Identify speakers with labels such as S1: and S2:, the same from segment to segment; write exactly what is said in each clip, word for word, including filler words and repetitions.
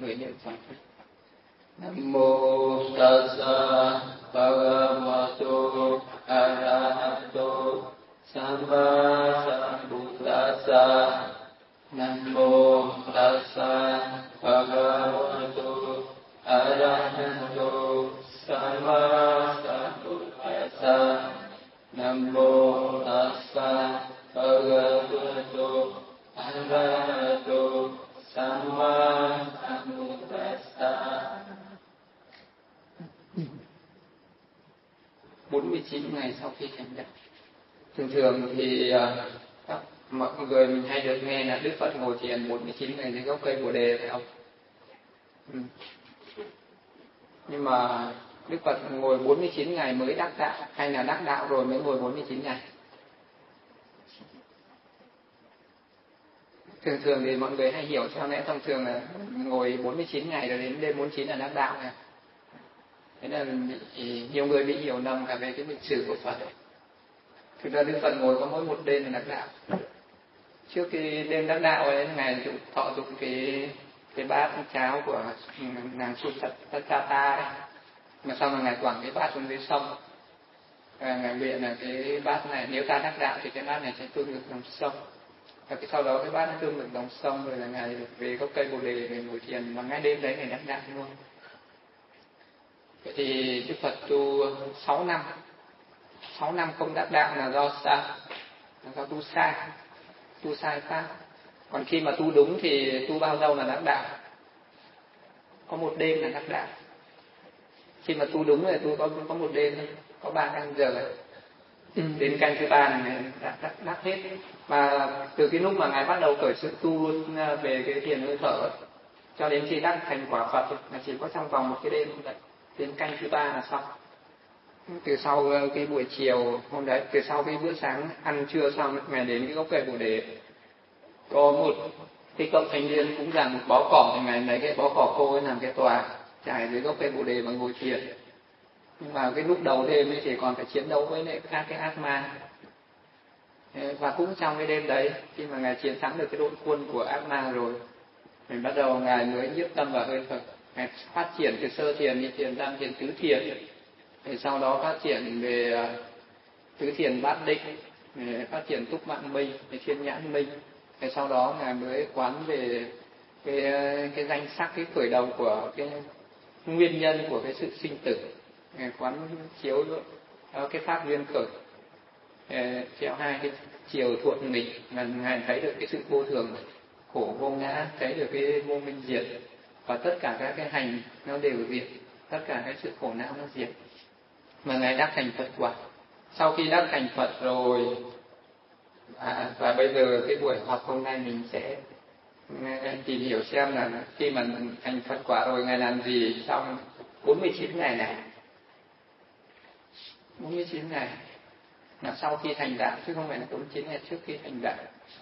S1: người niệm Phật. Nam mô Tassa Bhagavato Arahato Samma Sambuddhassa. Nam mô Tassa Bhagavato Arahato Samma Sambuddhassa. Nam mô Tassa Bhagavato Arahato Samma Sambuddhassa. bốn mươi chín ngày sau khi thành đạo. Thường thường thì uh, mọi người mình hay được nghe là Đức Phật ngồi thiền bốn mươi chín ngày dưới gốc cây Bồ Đề, phải không? Ừ. Nhưng mà Đức Phật ngồi bốn mươi chín ngày mới đắc đạo, hay là đắc đạo rồi mới ngồi bốn mươi chín ngày? Thường thường thì mọi người hay hiểu theo lẽ thông thường là ngồi bốn mươi chín ngày rồi đến đêm bốn mươi chín là đắc đạo này. Thế là bị, nhiều người bị hiểu lầm cả về cái lịch sử của Phật ấy. Thực ra Đức Phật ngồi có mỗi một đêm là đắc đạo. Trước khi đêm đắc đạo ấy, ngài dụng thọ dụng cái cái bát cháo của nàng Suttapata đấy, mà xong là ngài quẳng cái bát xuống dưới sông. À, ngài nguyện là cái bát này nếu ta đắc đạo thì cái bát này sẽ tương ngược dòng sông. Và cái sau đó cái bát nó tương ngược dòng sông, rồi là ngài về gốc cây Bồ Đề để ngồi thiền, và ngay đêm đấy ngài đắc đạo luôn. Vậy thì Đức Phật tu sáu năm, sáu năm không đắc đạo là do sao? Là do tu sai, tu sai pháp. Còn khi mà tu đúng thì tu bao lâu là đắc đạo? Có một đêm là đắc đạo. Khi mà tu đúng rồi tu có có một đêm thôi, có ba canh giờ rồi. Ừ. Đến canh thứ ba là ngài đã đắc, đắc hết. Và từ cái lúc mà ngài bắt đầu khởi sự tu về cái thiền hơi thở cho đến khi đắc thành quả Phật là chỉ có trong vòng một cái đêm thôi. Đến canh thứ ba là xong. Từ sau cái buổi chiều hôm đấy, từ sau cái bữa sáng ăn trưa xong, ngài đến cái gốc cây Bồ Đề, có một cái cậu thanh niên cũng rằng một bó cỏ, thì ngài lấy cái bó cỏ khô ấy làm cái tòa trải dưới gốc cây Bồ Đề và ngồi thiền. Nhưng mà cái lúc đầu đêm ấy thì còn phải chiến đấu với lại các cái ác ma. Và cũng trong cái đêm đấy, khi mà ngài chiến thắng được cái đội quân của ác ma rồi, thì bắt đầu ngài mới nhiếp tâm vào hơi thở. Ngài phát triển từ sơ thiền, nhị thiền, tam thiền, tứ thiền. Thì sau đó phát triển về tứ thiền bát định, phát triển túc mạng minh, thiên nhãn minh. Thì sau đó ngài mới quán về cái cái danh sắc, cái khởi đầu của cái nguyên nhân của cái sự sinh tử. Ngài quán chiếu cái pháp duyên khởi theo hai cái chiều thuận nghịch, là ngài thấy được cái sự vô thường, khổ vô ngã, thấy được cái vô minh diệt, và tất cả các cái hành nó đều diệt, tất cả cái sự khổ não nó diệt, mà ngài đắc thành Phật quả. Sau khi đắc thành Phật rồi, à, và bây giờ cái buổi học hôm nay mình sẽ tìm hiểu xem là khi mà thành Phật quả rồi ngài làm gì trong bốn mươi chín ngày này. bốn mươi chín ngày là sau khi thành đạo, chứ không phải là bốn mươi chín ngày trước khi thành đạo.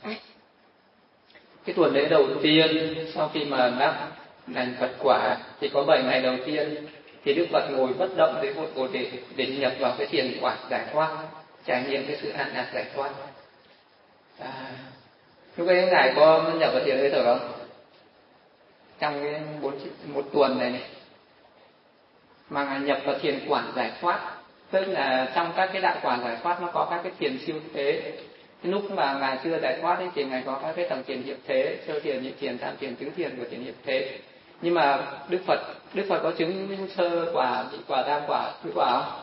S1: Cái tuần lễ đầu tiên sau khi mà đắc thành Phật quả thì có bảy ngày đầu tiên thì Đức Phật ngồi bất động dưới một Bồ Đề để nhập vào cái thiền quả giải thoát, trải nghiệm cái sự an lạc giải thoát. À, lúc ấy ngài có nhập vào thiền hơi thở không? Trong cái bốn một tuần này, này mà ngài nhập vào thiền quả giải thoát, tức là trong các cái đạo quả giải thoát nó có các cái thiền siêu thế. Cái lúc mà ngài chưa giải thoát ấy, thì ngài có các cái tầng thiền hiệp thế, sơ thiền, nhị thiền, tam thiền, tứ thiền của thiền hiệp thế. Nhưng mà Đức Phật Đức Phật có chứng sơ quả, nhị quả, tam quả, tứ quả không?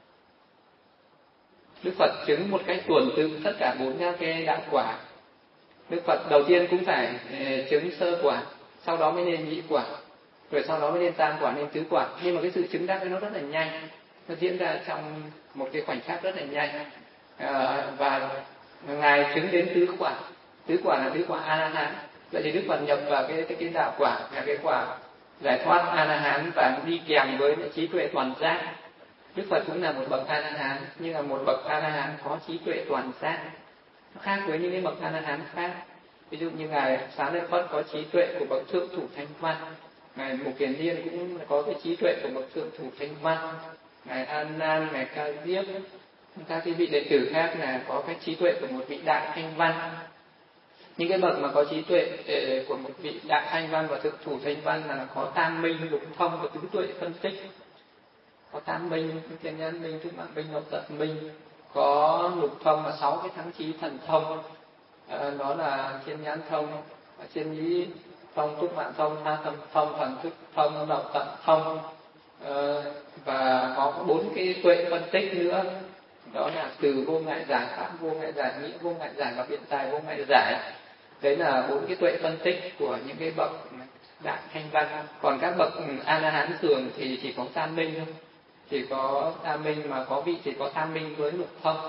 S1: Đức Phật chứng một cách tuần tự tất cả bốn cái đạo quả. Đức Phật đầu tiên cũng phải chứng sơ quả, sau đó mới lên nhị quả, rồi sau đó mới lên tam quả, lên tứ quả. Nhưng mà cái sự chứng đắc nó rất là nhanh, nó diễn ra trong một cái khoảnh khắc rất là nhanh. À, và ngài chứng đến tứ quả. Tứ quả là tứ quả A La Hán. Vậy thì Đức Phật nhập vào cái cái, cái đạo quả là cái quả giải thoát A La Hán, và đi kèm với trí tuệ toàn giác. Đức Phật cũng là một bậc A La Hán, nhưng là một bậc A La Hán có trí tuệ toàn giác. Nó khác với những cái bậc A La Hán khác. Ví dụ như ngài Xá Lợi Phất có trí tuệ của bậc thượng thủ Thanh Văn, ngài Mục Kiền Liên cũng có cái trí tuệ của bậc thượng thủ Thanh Văn, ngài An Nan, ngài Ca Diếp, các cái vị đệ tử khác là có cái trí tuệ của một vị đại Thanh Văn. Những cái bậc mà có trí tuệ của một vị đại thanh văn và thượng thủ thanh văn là có tam minh, lục thông và tứ tuệ phân tích. Có tam minh, thiên nhân minh, thức mạng minh, độc tận minh. Có lục thông là sáu cái thắng trí thần thông, à, đó là thiên nhãn thông, thiên nhĩ thông, túc mạng thông, tha tâm thông, thần thức thông, độc tận thông, à, và có bốn cái tuệ phân tích nữa, đó là từ vô ngại giải, pháp vô ngại giải, nghĩa vô ngại giải và biện tài vô ngại giải. Đấy là bốn cái tuệ phân tích của những cái bậc đại thanh văn. Còn các bậc A La Hán thường thì chỉ có tam minh thôi, chỉ có tam minh, mà có vị thì có tam minh với lục thông,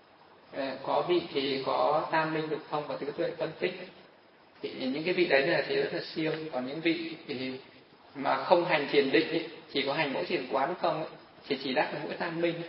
S1: có vị thì có tam minh, lục thông và tứ tuệ phân tích. Thì những cái vị đấy là thì rất là siêu. Còn những vị thì mà không hành thiền định ấy, chỉ có hành mỗi thiền quán không ấy, thì chỉ đắc mỗi tam minh.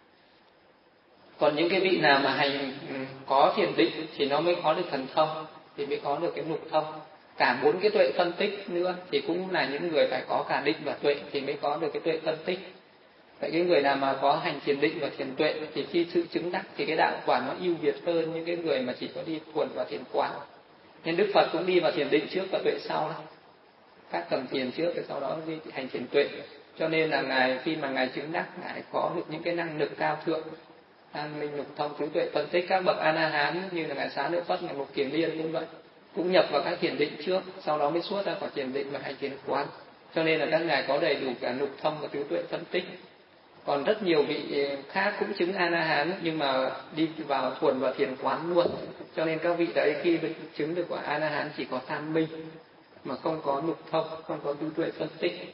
S1: Còn những cái vị nào mà hành có thiền định thì nó mới có được thần thông, thì mới có được cái lục thông. Cả bốn cái tuệ phân tích nữa thì cũng là những người phải có cả định và tuệ thì mới có được cái tuệ phân tích. Vậy cái người nào mà có hành thiền định và thiền tuệ thì khi sự chứng đắc thì cái đạo quả nó ưu việt hơn những cái người mà chỉ có đi thuần vào thiền quán. Nên Đức Phật cũng đi vào thiền định trước và tuệ sau, các tầng thiền trước rồi sau đó đi hành thiền tuệ. Cho nên là ngài khi mà ngài chứng đắc, ngài có được những cái năng lực cao thượng, tam minh, lục thông, tứ tuệ phân tích. Các bậc A La Hán như là ngài Xá Lợi Phất, ngài Mục Kiền Liên cũng vậy, cũng nhập vào các thiền định trước, sau đó mới xuất ra khỏi thiền định và hành thiền quán. Cho nên là các ngài có đầy đủ cả lục thông và tứ tuệ phân tích. Còn rất nhiều vị khác cũng chứng A La Hán nhưng mà đi vào thuần và thiền quán luôn. Cho nên các vị đấy khi được chứng được quả A La Hán chỉ có tam minh mà không có lục thông, không có tứ tuệ phân tích.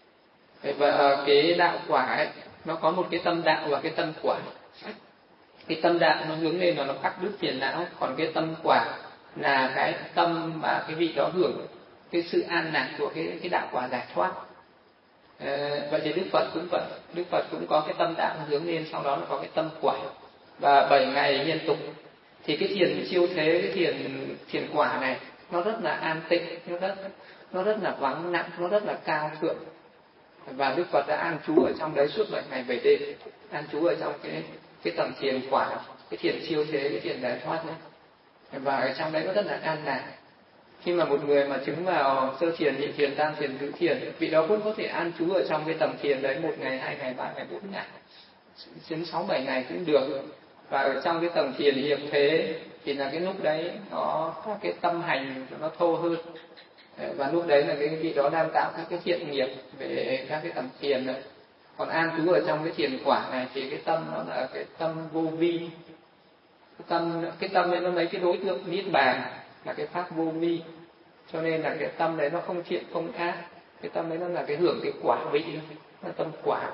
S1: Và cái đạo quả ấy, nó có một cái tâm đạo và cái tâm quả. Cái tâm đạo nó hướng lên là nó cắt đứt phiền não, còn cái tâm quả là cái tâm mà cái vị đó hưởng cái sự an lạc của cái cái đạo quả giải thoát. À, vậy thì Đức Phật cũng vậy, Đức Phật cũng có cái tâm đạo hướng lên, sau đó là có cái tâm quả. Và bảy ngày liên tục thì cái thiền siêu thế, cái thiền thiền quả này nó rất là an tịnh, nó rất nó rất là vắng lặng, nó rất là cao thượng. Và Đức Phật đã an trú ở trong đấy suốt bảy ngày bảy đêm, an trú ở trong cái cái tầng thiền quả, cái thiền siêu thế, cái thiền giải thoát này. Và ở trong đấy nó rất là an lạc. Khi mà một người mà chứng vào sơ thiền, nhị thiền, tam thiền, tứ thiền, vị đó cũng có thể an trú ở trong cái tầng thiền đấy một ngày, hai ngày, ba ngày, bốn ngày, đến sáu bảy ngày cũng được. Và ở trong cái tầng thiền hiệp thế thì là cái lúc đấy nó có cái tâm hành nó thô hơn. Và lúc đấy là cái vị đó đang tạo các cái thiện nghiệp về các cái tầng thiền này. Còn an trú ở trong cái thiền quả này thì cái tâm nó là cái tâm vô vi. Cái tâm cái tâm đấy nó lấy cái đối tượng niết bàn là cái pháp vô vi. Cho nên là cái tâm đấy nó không thiện không ác. Cái tâm đấy nó là cái hưởng cái quả vị, nó là tâm quả.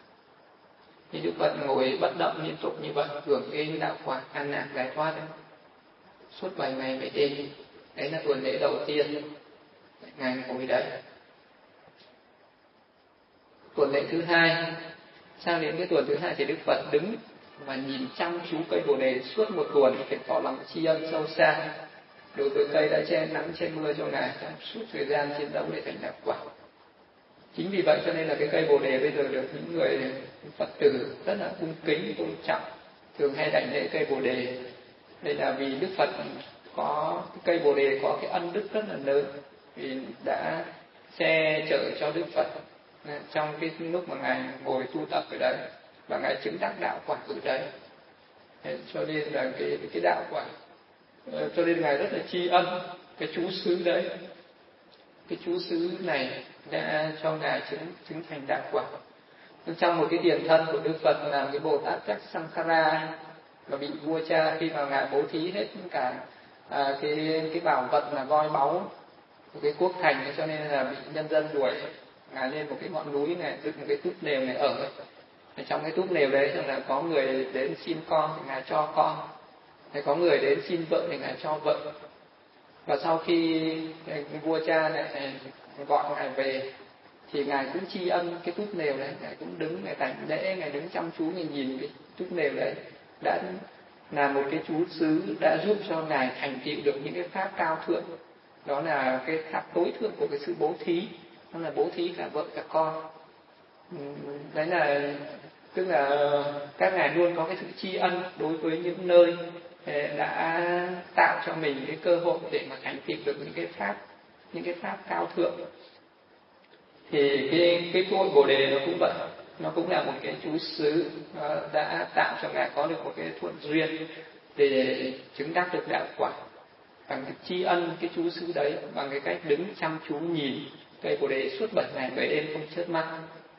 S1: Thì Đức Phật ngồi bất động liên tục như vậy, hưởng cái đạo quả an lạc giải thoát đấy, suốt bảy ngày bảy đêm. Đấy là tuần lễ đầu tiên ngài ngồi đấy. Tuần lễ thứ hai, sang đến cái tuần thứ hai thì Đức Phật đứng và nhìn chăm chú cây Bồ Đề suốt một tuần, phải tỏ lòng tri ân sâu xa đối với cây đã che nắng che mưa cho ngài trong suốt thời gian chiến đấu để thành đạo quả. Chính vì vậy cho nên là cái cây Bồ Đề bây giờ được những người Phật tử rất là cung kính tôn trọng, thường hay đảnh lễ cây Bồ Đề. Đây là vì Đức Phật có cái cây Bồ Đề có cái ân đức rất là lớn, vì đã che chở cho Đức Phật trong cái lúc mà ngài ngồi tu tập ở đấy và ngài chứng đắc đạo quả ở đấy. Cho nên là cái cái đạo quả, cho nên ngài rất là tri ân cái chú xứ đấy. Cái chú xứ này đã cho ngài chứng chứng thành đạo quả. Trong một cái tiền thân của Đức Phật là cái Bồ Tát Chắc Sankhara và bị vua cha khi mà ngài bố thí hết cả à, cái cái bảo vật là voi báu của cái quốc thành, cho nên là bị nhân dân đuổi ngài lên một cái ngọn núi này, dựng một cái túp lều này ở. Ở trong cái túp lều đấy là có người đến xin con thì ngài cho con, thì có người đến xin vợ thì ngài cho vợ. Và sau khi vua cha này gọi ngài về thì ngài cũng tri ân cái túp lều đấy, ngài cũng đứng ngài đảnh lễ, ngài đứng chăm chú ngài nhìn cái túp lều đấy, đã là một cái chú xứ đã giúp cho ngài thành tựu được những cái pháp cao thượng. Đó là cái pháp tối thượng của cái sự bố thí, đó là bố thí cả vợ cả con. Đấy là Tức là các ngài luôn có cái sự tri ân đối với những nơi đã tạo cho mình cái cơ hội để mà thành tựu được những cái pháp những cái pháp cao thượng. Thì cái cái cội Bồ đề nó cũng vậy, nó cũng là một cái chú xứ đã tạo cho ngài có được một cái thuận duyên để chứng đắc được đạo quả. Bằng cái tri ân cái chú xứ đấy, bằng cái cách đứng chăm chú nhìn cây Bồ đề suốt bảy ngày bảy đêm không chớp mắt.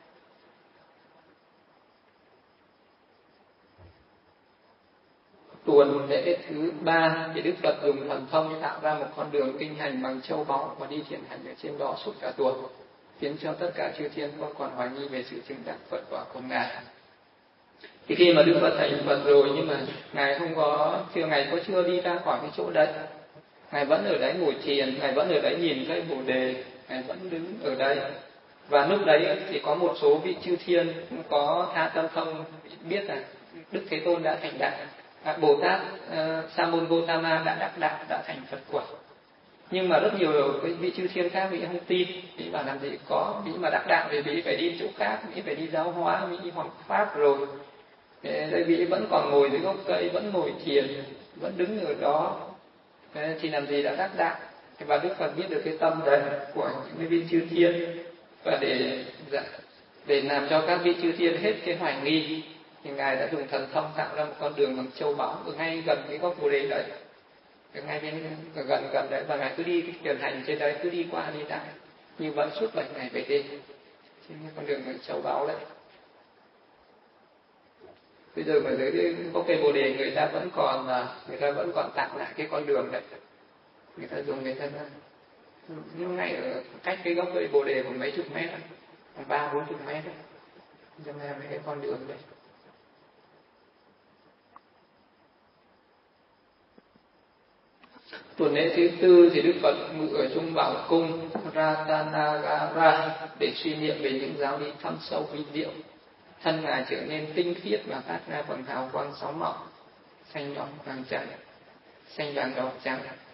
S1: Tuần lễ thứ ba thì Đức Phật dùng thần thông tạo ra một con đường kinh hành bằng châu báu và đi thiền hành ở trên đó suốt cả tuần, khiến cho tất cả chư thiên không còn hoài nghi về sự chứng đắc Phật quả của ngài. Thì khi mà Đức Phật thành Phật rồi, nhưng mà ngài không có chưa ngài có chưa đi ra khỏi cái chỗ đấy, ngài vẫn ở đấy ngồi thiền, ngài vẫn ở đấy nhìn cây Bồ đề, ngài vẫn đứng ở đấy. Và lúc đấy thì có một số vị chư thiên có tha tâm thông biết là Đức Thế Tôn đã thành đạo, à, Bồ Tát uh, Sa môn Gotama đã đắc đạo, đã thành Phật quả. Nhưng mà rất nhiều cái vị chư thiên khác vị không tin, vị bảo làm gì có, vị mà đắc đạo thì vị phải đi chỗ khác, vị phải đi giáo hóa, vị đi hoằng pháp rồi. Đây vị vẫn còn ngồi dưới gốc cây, vẫn ngồi thiền, vẫn đứng ở đó, thì làm gì đã đắc đạo. Và Đức Phật biết được cái tâm đấy của những vị chư thiên, và để để làm cho các vị chư thiên hết cái hoài nghi, thì ngài đã dùng thần thông tạo ra một con đường bằng châu báu ở ngay gần cái gốc Bồ đề đấy, ở ngay bên gần gần đấy, và ngài cứ đi cái thiền hành trên đấy, cứ đi qua đi lại như vậy suốt bảy ngày bảy đêm trên cái con đường bằng châu báu đấy. Bây giờ mà dưới cái gốc cây Bồ đề người ta vẫn còn người ta vẫn còn tạo lại cái con đường đấy, người ta dùng người ta nhưng ngay ở cách cái gốc cây Bồ đề khoảng mấy chục mét, khoảng ba bốn chục mét đấy, cho nên cái con đường đấy. Tuần lễ thứ tư thì Đức Phật ngự ở trong bảo cung Ratanagara để suy niệm về những giáo lý thâm sâu vi diệu. Thân ngài trở nên tinh khiết và phát ra bằng hào quang sáu màu: xanh đỏ vàng trắng, xanh vàng đỏ trắng,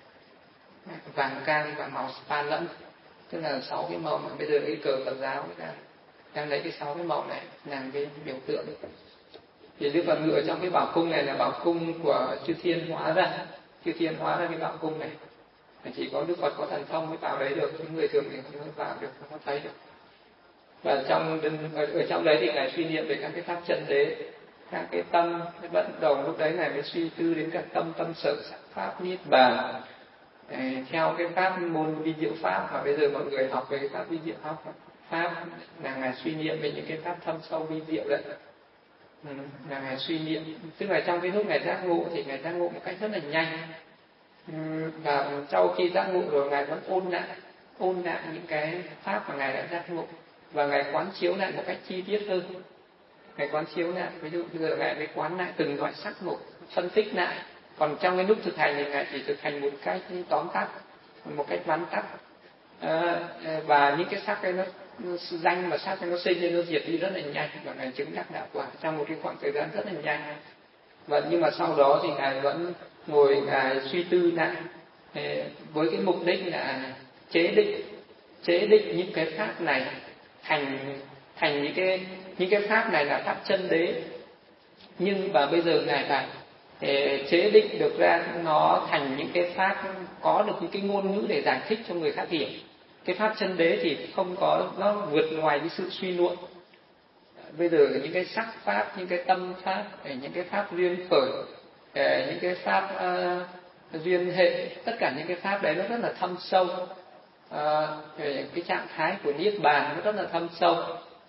S1: vàng cam và màu spa lẫn. Tức là sáu cái màu mà bây giờ cái cờ Phật giáo đang đang lấy cái sáu cái màu này làm cái biểu tượng. Thì Đức Phật ngự ở trong cái bảo cung này là bảo cung của chư thiên hóa ra, chư thiên hóa ra cái bảo cung này. Chỉ có Đức Phật có thần thông mới vào đấy được, những người thường thì không vào được, không có thấy được. Và trong ở, ở trong đấy thì ngài suy niệm về các cái pháp chân đế, các cái tâm, cái bắt đầu lúc đấy ngài mới suy tư đến các tâm tâm sở sắc pháp niết bàn. Theo cái pháp môn vi diệu pháp, và bây giờ mọi người học về cái pháp vi diệu pháp pháp là ngài suy niệm về những cái pháp thâm sâu vi diệu đấy. Ừ, là ngài suy niệm, tức là trong cái lúc ngài giác ngộ thì ngài giác ngộ một cách rất là nhanh. Ừ, và sau khi giác ngộ rồi ngài vẫn ôn lại ôn lại những cái pháp mà ngài đã giác ngộ, và ngài quán chiếu lại một cách chi tiết hơn. Ngài quán chiếu lại, ví dụ bây giờ ngài mới quán lại từng loại sắc một, phân tích lại. Còn trong cái lúc thực hành thì ngài chỉ thực hành một cách tóm tắt, một cách vắn tắt, à, và những cái sắc ấy nó, nó danh và sắc ấy nó sinh lên, nó diệt đi rất là nhanh, và ngài chứng đắc đạo quả trong một cái khoảng thời gian rất là nhanh. Và nhưng mà sau đó thì ngài vẫn ngồi ngài suy tư lại với cái mục đích là chế định chế định những cái pháp này thành thành những cái những cái pháp này là pháp chân đế. Nhưng mà bây giờ ngài phải chế định được ra nó thành những cái pháp có được những cái ngôn ngữ để giải thích cho người khác hiểu. Cái pháp chân đế thì không có, nó vượt ngoài cái sự suy luận. Bây giờ những cái sắc pháp, những cái tâm pháp, những cái pháp duyên khởi, những cái pháp uh, duyên hệ, tất cả những cái pháp đấy nó rất là thâm sâu. Uh, cái trạng thái của niết bàn nó rất là thâm sâu,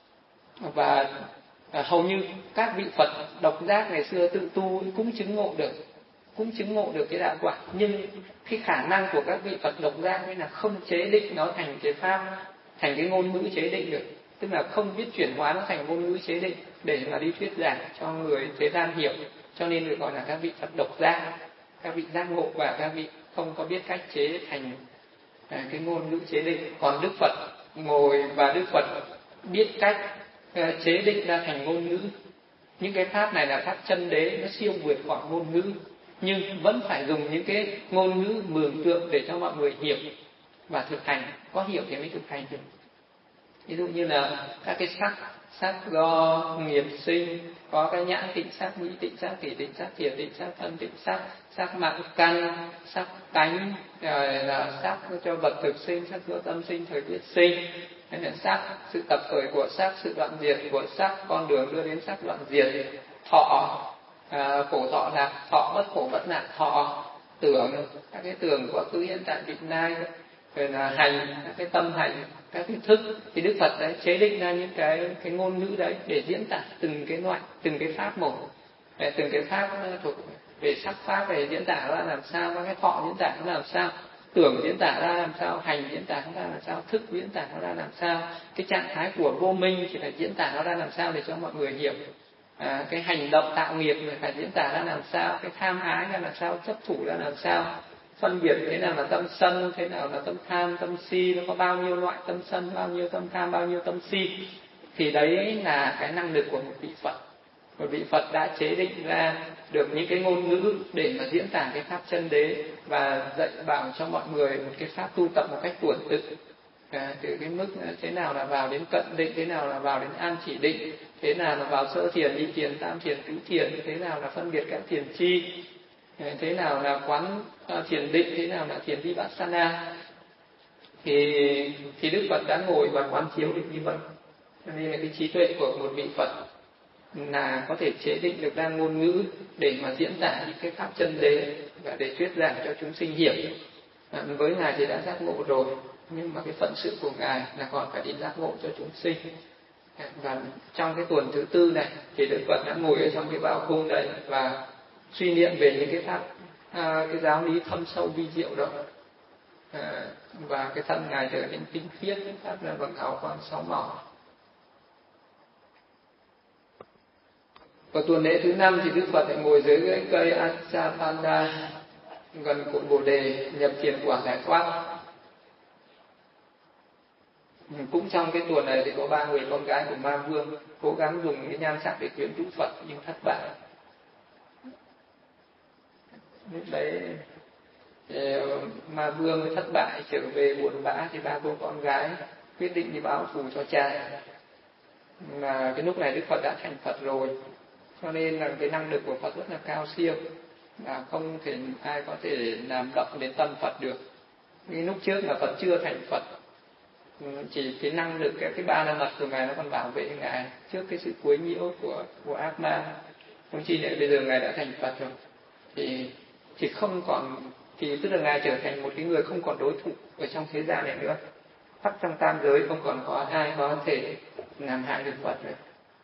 S1: và uh, hầu như các vị Phật độc giác ngày xưa tự tu cũng chứng ngộ được, cũng chứng ngộ được cái đạo quả. Nhưng cái khả năng của các vị Phật độc giác ấy là không chế định nó thành cái pháp, thành cái ngôn ngữ chế định được, tức là không biết chuyển hóa nó thành ngôn ngữ chế định để mà đi thuyết giảng cho người thế gian hiểu. Cho nên được gọi là các vị Phật độc giác, các vị giác ngộ, và các vị không có biết cách chế thành à, cái ngôn ngữ chế định. Còn Đức Phật ngồi và Đức Phật biết cách à, chế định ra thành ngôn ngữ. Những cái pháp này là pháp chân đế, nó siêu vượt khỏi ngôn ngữ, nhưng vẫn phải dùng những cái ngôn ngữ mường tượng để cho mọi người hiểu và thực hành, có hiểu thì mới thực hành được. Ví dụ như là các cái sắc, sắc do nghiệp sinh, có cái nhãn tịnh sắc, nhĩ tịnh sắc, tỷ tịnh sắc, thiệt tịnh sắc, thân tịnh sắc, sắc mạng căn, sắc tánh, rồi là sắc cho vật thực sinh, sắc do tâm sinh, thời tiết sinh, hay là sắc, sự tập khởi của sắc, sự đoạn diệt của sắc, con đường đưa đến sắc đoạn diệt, thọ, à, khổ thọ lạc, thọ bất khổ bất lạc thọ, tưởng, các cái tưởng quá khứ hiện tại vị lai, rồi là hành, các cái tâm hành, các cái thức. Thì Đức Phật đấy chế định ra những cái cái ngôn ngữ đấy để diễn tả từng cái loại, từng cái pháp một, để từng cái pháp thuộc về sắc pháp để diễn tả ra làm sao, các cái thọ diễn tả nó làm sao, tưởng diễn tả ra làm sao, hành diễn tả nó ra làm sao, thức diễn tả nó ra làm sao, cái trạng thái của vô minh thì phải diễn tả nó ra làm sao để cho mọi người hiểu. À, cái hành động tạo nghiệp phải diễn tả ra làm sao, cái tham ái ra làm sao, chấp thủ ra làm sao, phân biệt thế nào là tâm sân, thế nào là tâm tham, tâm si, nó có bao nhiêu loại tâm sân, bao nhiêu tâm tham, bao nhiêu tâm si. Thì đấy là cái năng lực của một vị Phật. Một vị Phật đã chế định ra được những cái ngôn ngữ để mà diễn tả cái pháp chân đế và dạy bảo cho mọi người một cái pháp tu tập một cách tuần tự. À, từ cái mức thế nào là vào đến cận định, thế nào là vào đến an chỉ định, thế nào là vào sơ thiền, nhị thiền, tam thiền, tứ thiền, thế nào là phân biệt các thiền chi, thế nào là quán thiền định, thế nào là thiền vipassana. Thì thì Đức Phật đã ngồi và quán chiếu được như vậy. Cho nên là cái trí tuệ của một vị Phật là có thể chế định được ra ngôn ngữ để mà diễn tả những cái pháp chân đế và để thuyết giảng cho chúng sinh hiểu. À, với Ngài thì đã giác ngộ rồi, nhưng mà cái phận sự của Ngài là còn phải đi giác ngộ cho chúng sinh. Và trong cái tuần thứ tư này thì Đức Phật đã ngồi ở trong cái bao khung đấy và suy niệm về những cái pháp, à, cái giáo lý thâm sâu vi diệu đó. À, và cái thân Ngài trở nên tinh khiết, phát ra bằng hào quang sáu màu. Và tuần lễ thứ năm thì Đức Phật lại ngồi dưới cái cây Achapanda gần cội Bồ Đề, nhập thiền quả giải thoát. Cũng trong cái tuần này thì có ba người con gái của Ma Vương cố gắng dùng cái nhan sắc để quyến rũ Phật nhưng thất bại. Lúc đấy Ma Vương thất bại trở về buồn bã thì ba cô con gái quyết định đi báo thù cho cha. Mà cái lúc này Đức Phật đã thành Phật rồi, cho nên là cái năng lực của Phật rất là cao siêu, và không thể ai có thể làm động đến tâm Phật được. Nhưng lúc trước là Phật chưa thành Phật, chỉ cái năng lực cái, cái ba la mật của Ngài nó còn bảo vệ Ngài trước cái sự quấy nhiễu của của ác ma. Không chi lại bây giờ Ngài đã thành Phật rồi thì thì không còn, thì tức là Ngài trở thành một cái người không còn đối thủ ở trong thế gian này nữa. Khắp trong tam giới không còn có ai có thể làm hại được Phật nữa.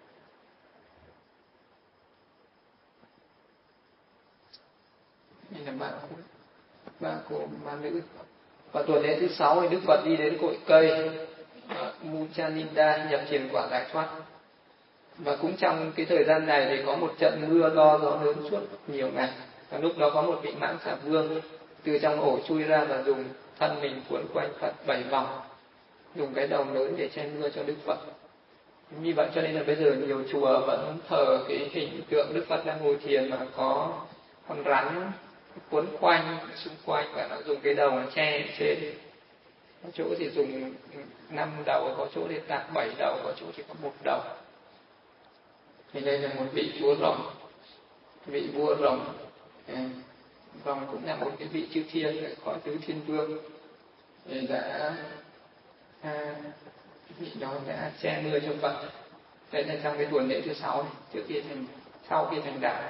S1: Đây là ba cô, ba cô ma nữ. Và tuần lễ thứ sáu thì Đức Phật đi đến cội cây Muchaninda nhập thiền quả giải thoát. Và cũng trong cái thời gian này thì có một trận mưa to gió lớn suốt nhiều ngày. Và lúc đó có một vị Mãng Xà Vương từ trong ổ chui ra và dùng thân mình cuốn quanh Phật bảy vòng, dùng cái đầu lớn để che mưa cho Đức Phật. Như vậy cho nên là bây giờ nhiều chùa vẫn thờ cái hình tượng Đức Phật đang ngồi thiền mà có con rắn cuốn quanh xung quanh và nó dùng cái đầu nó che trên. Có chỗ thì dùng năm đầu, có chỗ thì tạc bảy đầu, có chỗ chỉ có một đầu. Thì đây là một vị vua rồng, vị vua rồng. Rồng cũng là một cái vị chư thiên có tứ thiên vương. Thì đã à, vị đó đã che mưa cho Phật. Đây là trong cái tuần lễ thứ sáu này, trước khi thành, sau khi thành đạo.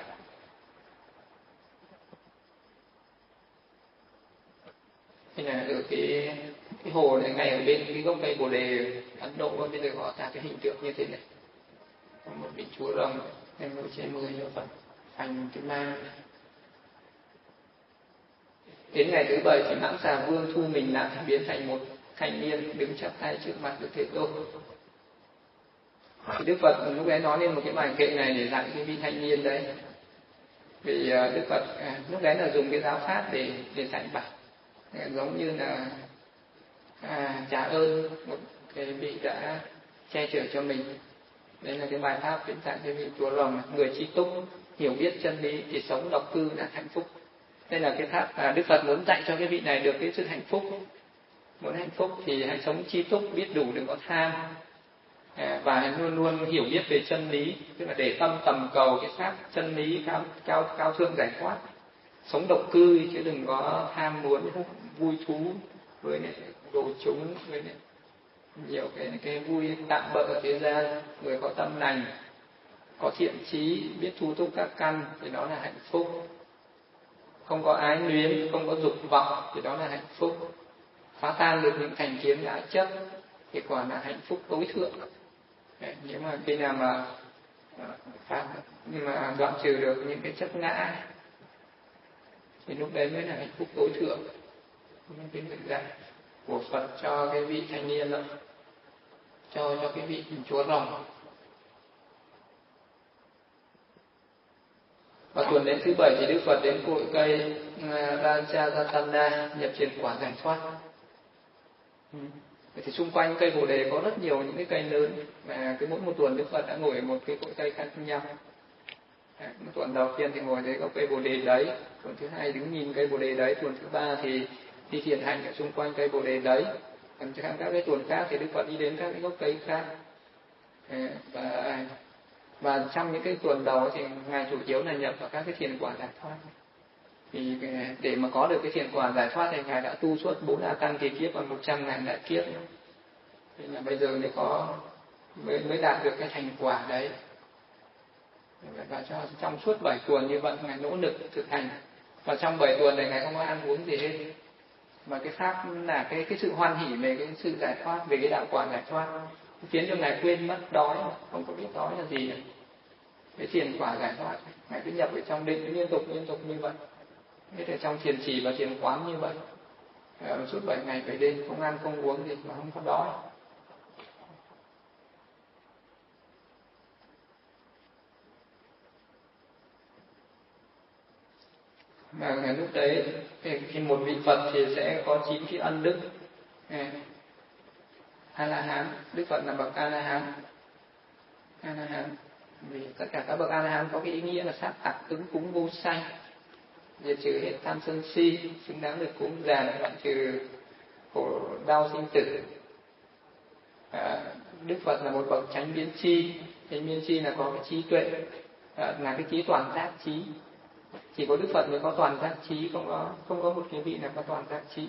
S1: Thế là ở cái cái hồ này, ngay ở bên cái gốc cây Bồ Đề Ấn Độ, bây giờ họ tạo cái hình tượng như thế này, có một vị chúa rồng đem ngồi che mưa cho Phật thành cái ma. Đến ngày thứ bảy thì Mãng Xà Vương thu mình lại biến thành một thanh niên đứng chắp tay trước mặt Đức Thế Tôn. Thì Đức Phật lúc đấy nói lên một cái bài kệ này để dạy cái vị thanh niên đấy. Vì Đức Phật à, lúc đấy là dùng cái giáo pháp để để dạy bảo, giống như là à, trả ơn một cái vị đã che chở cho mình. Đây là cái bài pháp diễn tả cho vị chúa rồng, người chi túc hiểu biết chân lý thì sống độc cư là hạnh phúc. Đây là cái pháp à, Đức Phật muốn dạy cho cái vị này được cái sự hạnh phúc. muốn hạnh phúc thì hãy sống chi túc, biết đủ, đừng có tham, và hãy luôn luôn hiểu biết về chân lý, tức là để tâm tầm cầu cái pháp chân lý cao cao cao thượng giải thoát. Sống độc cư chứ đừng có tham muốn vui thú với đồ chúng, với nhiều cái cái vui tạm bợ ở thế gian. Người có tâm lành, có thiện chí, biết thu thúc các căn thì đó là hạnh phúc. Không có ái luyến, không có dục vọng thì đó là hạnh phúc. Phá tan được những thành kiến đã chấp thì quả là hạnh phúc tối thượng. Nếu mà khi nào mà phá, mà đoạn trừ được những cái chấp ngã thì lúc đấy mới là hạnh phúc tối thượng. Những cái việc dạy của Phật cho cái vị thanh niên đó, cho cho cái vị chúa rồng. Và tuần lễ thứ bảy thì Đức Phật đến cội cây Rajatana nhập thiền quả giải thoát. Thì xung quanh cây Bồ đề có rất nhiều những cái cây lớn, và cứ mỗi một tuần Đức Phật đã ngồi ở một cái cội cây khác nhau. Một tuần đầu tiên thì ngồi thấy có cây Bồ đề đấy, tuần thứ hai đứng nhìn cây Bồ đề đấy, tuần thứ ba thì đi thiền hành ở xung quanh cây Bồ đề đấy. Còn các cái tuần khác thì Đức Phật đi đến các cái gốc cây khác. Và và trong những cái tuần đầu thì ngài chủ yếu là nhập vào các cái thiền quả giải thoát. Thì để mà có được cái thiền quả giải thoát thì ngài đã tu suốt bốn a tăng kỳ kiếp và một trăm ngàn đại kiếp. Thì là bây giờ mới có mới mới đạt được cái thành quả đấy. Và cho trong suốt bảy tuần như vậy ngài nỗ lực thực hành. Và trong bảy tuần này ngài không có ăn uống gì hết. Mà cái pháp là cái cái sự hoan hỷ về cái sự giải thoát, về cái đạo quả giải thoát, khiến cho ngài quên mất đói, không có biết đói là gì. Cái thiền quả giải thoát, ngài cứ nhập ở trong định liên tục liên tục như vậy. Hết ở trong thiền trì và thiền quán như vậy. Ở suốt bảy ngày bảy đêm không ăn không uống gì mà không có đói. Và ngày lúc đấy khi một vị Phật thì sẽ có chín cái ân đức. A La Hán, Đức Phật là bậc A La Hán. A La Hán vì tất cả các bậc A La Hán có cái ý nghĩa là sát tặc ứng cúng vô sanh, diệt trừ hết tham sân si, xứng đáng được cúng dường, đoạn trừ khổ đau sinh tử. À, Đức Phật là một bậc chánh biến chi. Chánh biến chi là có cái trí tuệ, à, là cái trí toàn giác trí. Chỉ có Đức Phật mới có toàn giác trí, không có không có một cái vị nào có toàn giác trí.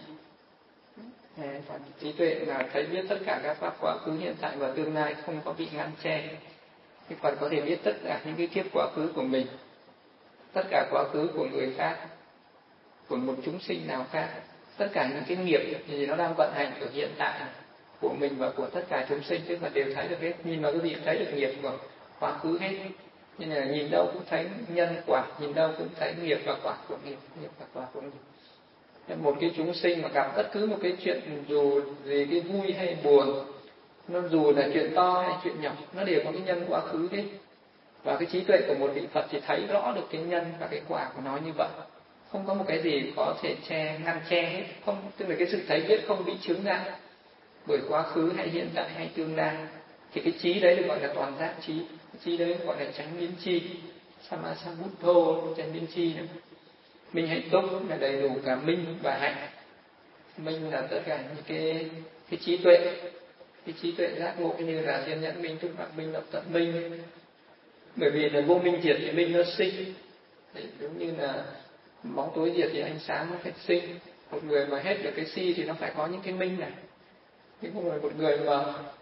S1: À, trí tuệ là thấy biết tất cả các pháp quá khứ, hiện tại và tương lai, không có bị ngăn che. Đức Phật có thể biết tất cả những cái kiếp quá khứ của mình, tất cả quá khứ của người khác, của một chúng sinh nào khác, tất cả những cái nghiệp thì nó đang vận hành ở hiện tại của mình và của tất cả chúng sinh, tức là đều thấy được hết. Nhìn vào cái gì thấy được nghiệp của quá khứ hết. Nên là nhìn đâu cũng thấy nhân quả, nhìn đâu cũng thấy nghiệp và quả của nghiệp, nghiệp và quả của nghiệp. Một cái chúng sinh mà gặp bất cứ một cái chuyện dù gì cái vui hay buồn, nó dù là chuyện to hay chuyện nhỏ, nó đều có cái nhân quá khứ hết. Và cái trí tuệ của một vị Phật thì thấy rõ được cái nhân và cái quả của nó như vậy. Không có một cái gì có thể che, ngăn che hết. Không, tức là cái sự thấy biết không bị chướng ngại bởi quá khứ hay hiện tại hay tương lai. Thì cái trí đấy được gọi là toàn giác trí. Cái trí đấy gọi là chánh biến chi. Samasambuddho, chánh biến chi. Minh hạnh túc là đầy đủ cả minh và hạnh. Minh là tất cả những cái, cái trí tuệ. Cái trí tuệ giác ngộ như là thiên nhãn minh, thức mặc minh, lập tận minh. Bởi vì là vô minh diệt thì minh nó sinh. Đấy, giống như là bóng tối diệt thì ánh sáng nó phải sinh. Một người mà hết được cái si thì nó phải có những cái minh này. Nhưng không phải một người mà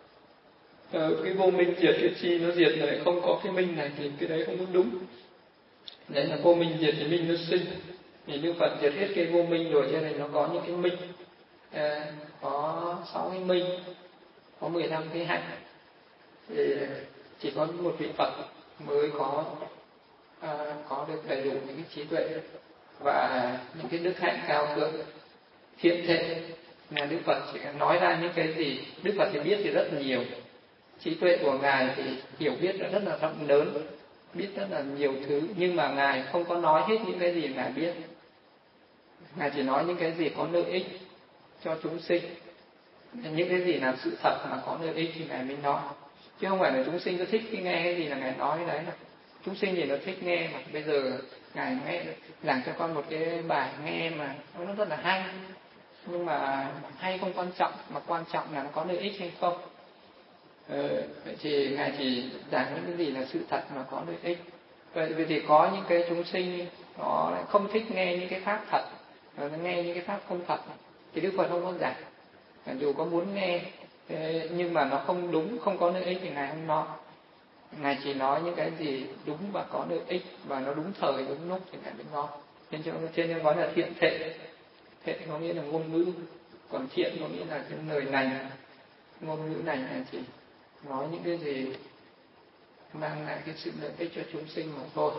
S1: uh, cái vô minh diệt cái si nó diệt này không có cái minh này thì cái đấy không có đúng. Đấy là vô minh diệt thì minh nó sinh. Thì Đức Phật diệt hết cái vô minh rồi cho nên nó có những cái minh. Uh, có sáu cái minh, có mười lăm cái hạnh. Thì chỉ có một vị Phật mới có uh, có được đầy đủ những cái trí tuệ và những cái đức hạnh cao thượng hiện thể. Là Đức Phật chỉ nói ra những cái gì Đức Phật thì biết thì rất nhiều. Trí tuệ của ngài thì hiểu biết là rất là rộng lớn, biết rất là nhiều thứ, nhưng mà ngài không có nói hết những cái gì ngài biết. Ngài chỉ nói những cái gì có lợi ích cho chúng sinh, những cái gì là sự thật mà có lợi ích thì ngài mới nói, chứ không phải là chúng sinh cứ thích cái nghe cái gì là ngài nói cái đấy. Chúng sinh thì nó thích nghe mà. Bây giờ ngài nghe giảng cho con một cái bài nghe mà nó rất là hay, nhưng mà hay không quan trọng, mà quan trọng là nó có lợi ích hay không. Ờ, vậy thì ngài chỉ giảng những cái gì là sự thật mà có lợi ích. Vậy vì thì có những cái chúng sinh nó lại không thích nghe những cái pháp thật, nó nghe những cái pháp không thật, thì Đức Phật không có giảng. Dù có muốn nghe nhưng mà nó không đúng, không có lợi ích thì ngài không nói. Ngài chỉ nói những cái gì đúng và có lợi ích và nó đúng thời đúng lúc thì ngài mới nói. Nên cho trên nên gọi là thiện thệ. Thệ có nghĩa là ngôn ngữ, còn thiện có nghĩa là cái lời lành. Ngôn ngữ này là chỉ nói những cái gì mang lại cái sự lợi ích cho chúng sinh mà thôi.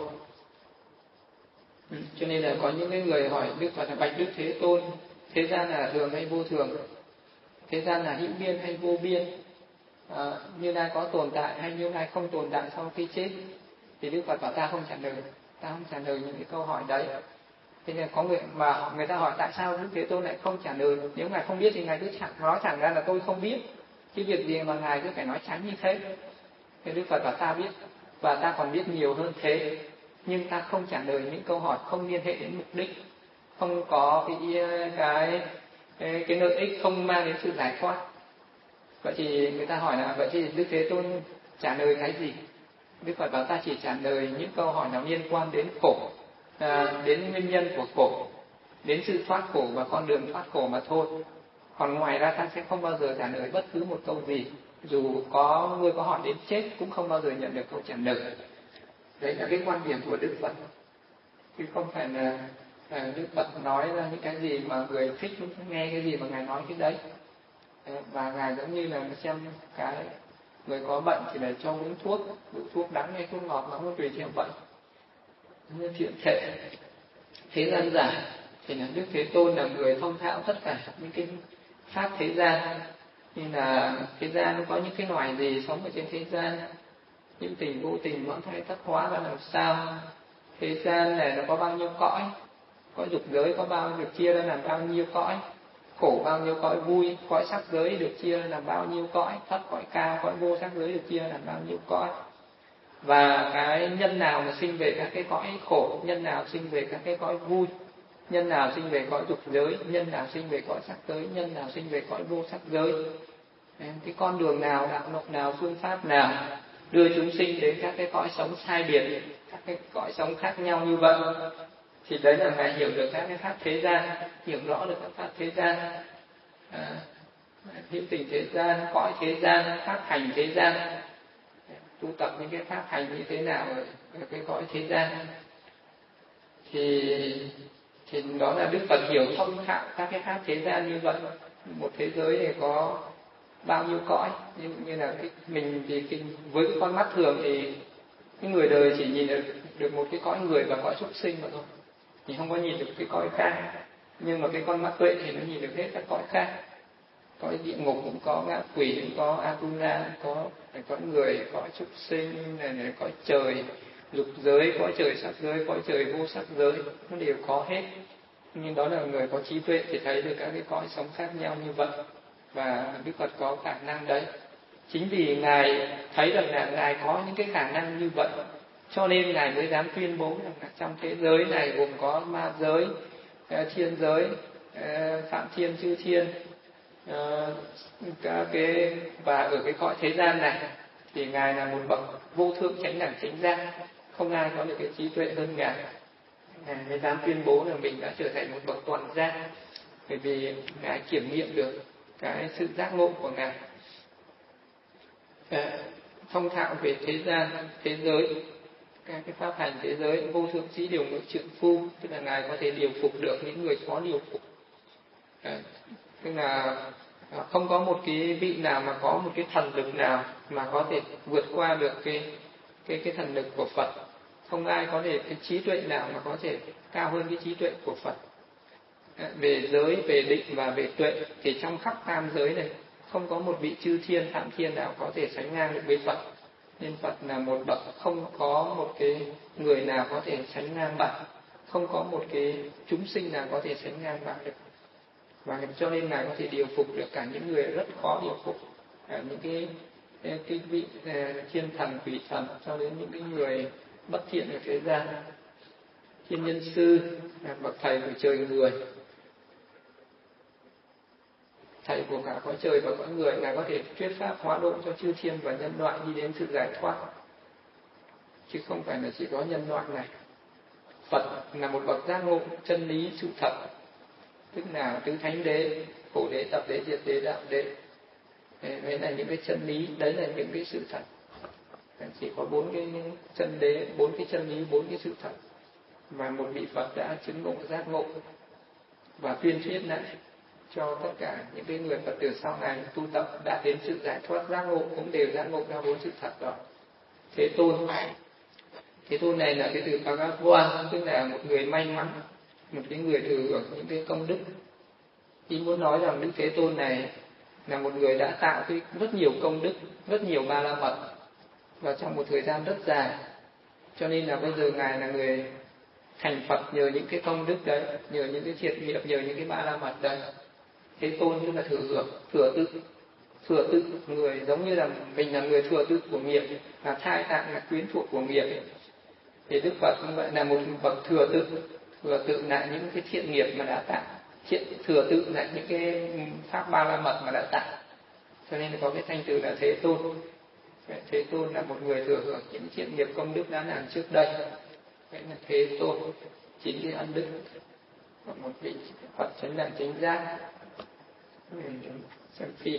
S1: Ừ. Cho nên là có những cái người hỏi Đức Phật là: bạch Đức Thế Tôn, thế gian là thường hay vô thường? Thế gian là hữu biên hay vô biên? À, Như Lai có tồn tại hay Như Lai không tồn tại sau khi chết? Thì Đức Phật bảo ta không trả lời, ta không trả lời những cái câu hỏi đấy. Thế nên có người mà người ta hỏi tại sao Đức Thế Tôn lại không trả lời? Nếu ngài không biết thì ngài cứ chẳng nói thẳng ra là tôi không biết. Cái việc gì mà ngài cứ phải nói tránh như thế? Thế Đức Phật bảo ta biết, và ta còn biết nhiều hơn thế, nhưng ta không trả lời những câu hỏi không liên hệ đến mục đích, không có cái cái cái, cái lợi ích, không mang đến sự giải thoát. Vậy thì người ta hỏi là vậy thì Đức Thế Tôn trả lời cái gì? Đức Phật bảo ta chỉ trả lời những câu hỏi nào liên quan đến khổ, à, đến nguyên nhân của khổ, đến sự thoát khổ và con đường thoát khổ mà thôi. Còn ngoài ra ta sẽ không bao giờ trả lời bất cứ một câu gì. Dù có người có hỏi đến chết cũng không bao giờ nhận được câu trả lời. Đấy là cái quan điểm của Đức Phật, chứ không phải là à, Đức Phật nói ra những cái gì mà người thích nghe cái gì mà ngài nói cái đấy. Và ngài giống như là xem cái người có bệnh thì để cho uống thuốc, thuốc đắng hay thuốc ngọt nó cũng tùy theo bệnh. Như thiện thệ, thế gian giả thì là Đức Thế Tôn là người thông thạo tất cả những cái pháp thế gian. Như là thế gian có những cái loài gì sống ở trên thế gian, những tình vô tình vẫn thay thất hóa ra làm sao, thế gian này nó có bao nhiêu cõi, có dục giới có bao được chia ra làm bao nhiêu cõi, khổ bao nhiêu cõi vui, cõi sắc giới được chia ra làm bao nhiêu cõi, thấp cõi cao, cõi vô sắc giới được chia ra làm bao nhiêu cõi. Và cái nhân nào mà sinh về các cái cõi khổ, nhân nào sinh về các cái cõi vui, nhân nào sinh về cõi dục giới, nhân nào sinh về cõi sắc giới, nhân nào sinh về cõi vô sắc giới. Cái con đường nào, đạo lộc nào, phương pháp nào đưa chúng sinh đến các cái cõi sống sai biệt, các cái cõi sống khác nhau như vậy, thì đấy là ngài hiểu được các cái pháp thế gian, hiểu rõ được các pháp thế gian, à, hữu tình thế gian, cõi thế gian, pháp hành thế gian, tu tập những cái pháp hành như thế nào ở cái cõi thế gian. Thì thì đó là Đức Phật hiểu thông thạo các cái pháp thế gian như vậy. Một thế giới này có bao nhiêu cõi, như, như là cái, mình thì cái, với cái con mắt thường thì cái người đời chỉ nhìn được, được một cái cõi người và cõi súc sinh mà thôi, thì không có nhìn được cái cõi khác. Nhưng mà cái con mắt tuệ thì nó nhìn được hết các cõi khác. Cõi địa ngục cũng có, ngạ quỷ cũng có, Atula cũng có, cõi người, cõi súc sinh, này, này, cõi trời, dục giới, cõi trời sắc giới, cõi trời vô sắc giới, nó đều có hết. Nhưng đó là người có trí tuệ thì thấy được các cái cõi sống khác nhau như vậy. Và Đức Phật có khả năng đấy. Chính vì ngài thấy rằng là ngài có những cái khả năng như vậy, cho nên ngài mới dám tuyên bố rằng là trong thế giới này gồm có ma giới, thiên giới, phạm thiên, chư thiên, các cái, và ở cái cõi thế gian này thì ngài là một bậc vô thượng chánh đẳng chánh giác, không ai có được cái trí tuệ hơn ngài. Ngài mới dám tuyên bố là mình đã trở thành một bậc toàn giác, bởi vì ngài kiểm nghiệm được cái sự giác ngộ của ngài. Thông thạo về thế gian, thế giới, các cái pháp hành thế giới, vô thượng trí điều ngự trượng phu, tức là ngài có thể điều phục được những người khó điều phục. À, tức là không có một cái vị nào mà có một cái thần lực nào mà có thể vượt qua được cái cái cái thần lực của Phật. Không ai có thể cái trí tuệ nào mà có thể cao hơn cái trí tuệ của Phật. À, về giới, về định và về tuệ thì trong khắp tam giới này không có một vị chư thiên, phạm thiên nào có thể sánh ngang được với Phật. Nên Phật là một bậc không có một cái người nào có thể sánh ngang bằng, không có một cái chúng sinh nào có thể sánh ngang bằng được. Và cho nên ngài có thể điều phục được cả những người rất khó điều phục, cả những cái cái vị thiên thần, quỷ thần, cho đến những cái người bất thiện ở thế gian. Thiên nhân sư là bậc thầy của trời người. của cả cõi trời và cõi người. Ngài có thể thuyết pháp hóa độ cho chư thiên và nhân loại đi đến sự giải thoát, chứ không phải là chỉ có nhân loại này. Phật là một bậc giác ngộ chân lý sự thật, tức là tứ thánh đế, khổ đế, tập đế, diệt đế, đạo đế. Đấy là những cái chân lý, đấy là những cái sự thật. Chỉ có bốn cái chân đế, bốn cái chân lý, bốn cái sự thật mà một vị Phật đã chứng ngộ giác ngộ và tuyên thuyết lại cho tất cả những cái người Phật tử sau này tu tập đã đến sự giải thoát giác ngộ cũng đều giác ngộ ra bốn sự thật đó. Thế Tôn, Thế Tôn này là cái từ Bhagavan, tức là một người may mắn, một cái người thừa hưởng những cái công đức. Ý muốn nói rằng Đức Thế Tôn này là một người đã tạo cái rất nhiều công đức, rất nhiều ba la mật và trong một thời gian rất dài. Cho nên là bây giờ Ngài là người thành Phật nhờ những cái công đức đấy, nhờ những cái thiện nghiệp, nhờ những cái ba la mật đấy. Thế Tôn tức là thừa hưởng, thừa tự, thừa tự người, giống như là mình là người thừa tự của nghiệp, là thai tạng, là quyến thuộc của nghiệp. Thì Đức Phật cũng vậy, là một bậc thừa tự, thừa tự lại những cái thiện nghiệp mà đã tạo, thiện thừa tự lại những cái pháp ba la mật mà đã tạo. Cho nên có cái thanh từ là Thế Tôn. Thế Tôn là một người thừa hưởng những thiện nghiệp công đức đã làm trước đây. Vậy là Thế Tôn, chính cái ân đức. Còn một vị Phật chính là chính giác. Xem phim.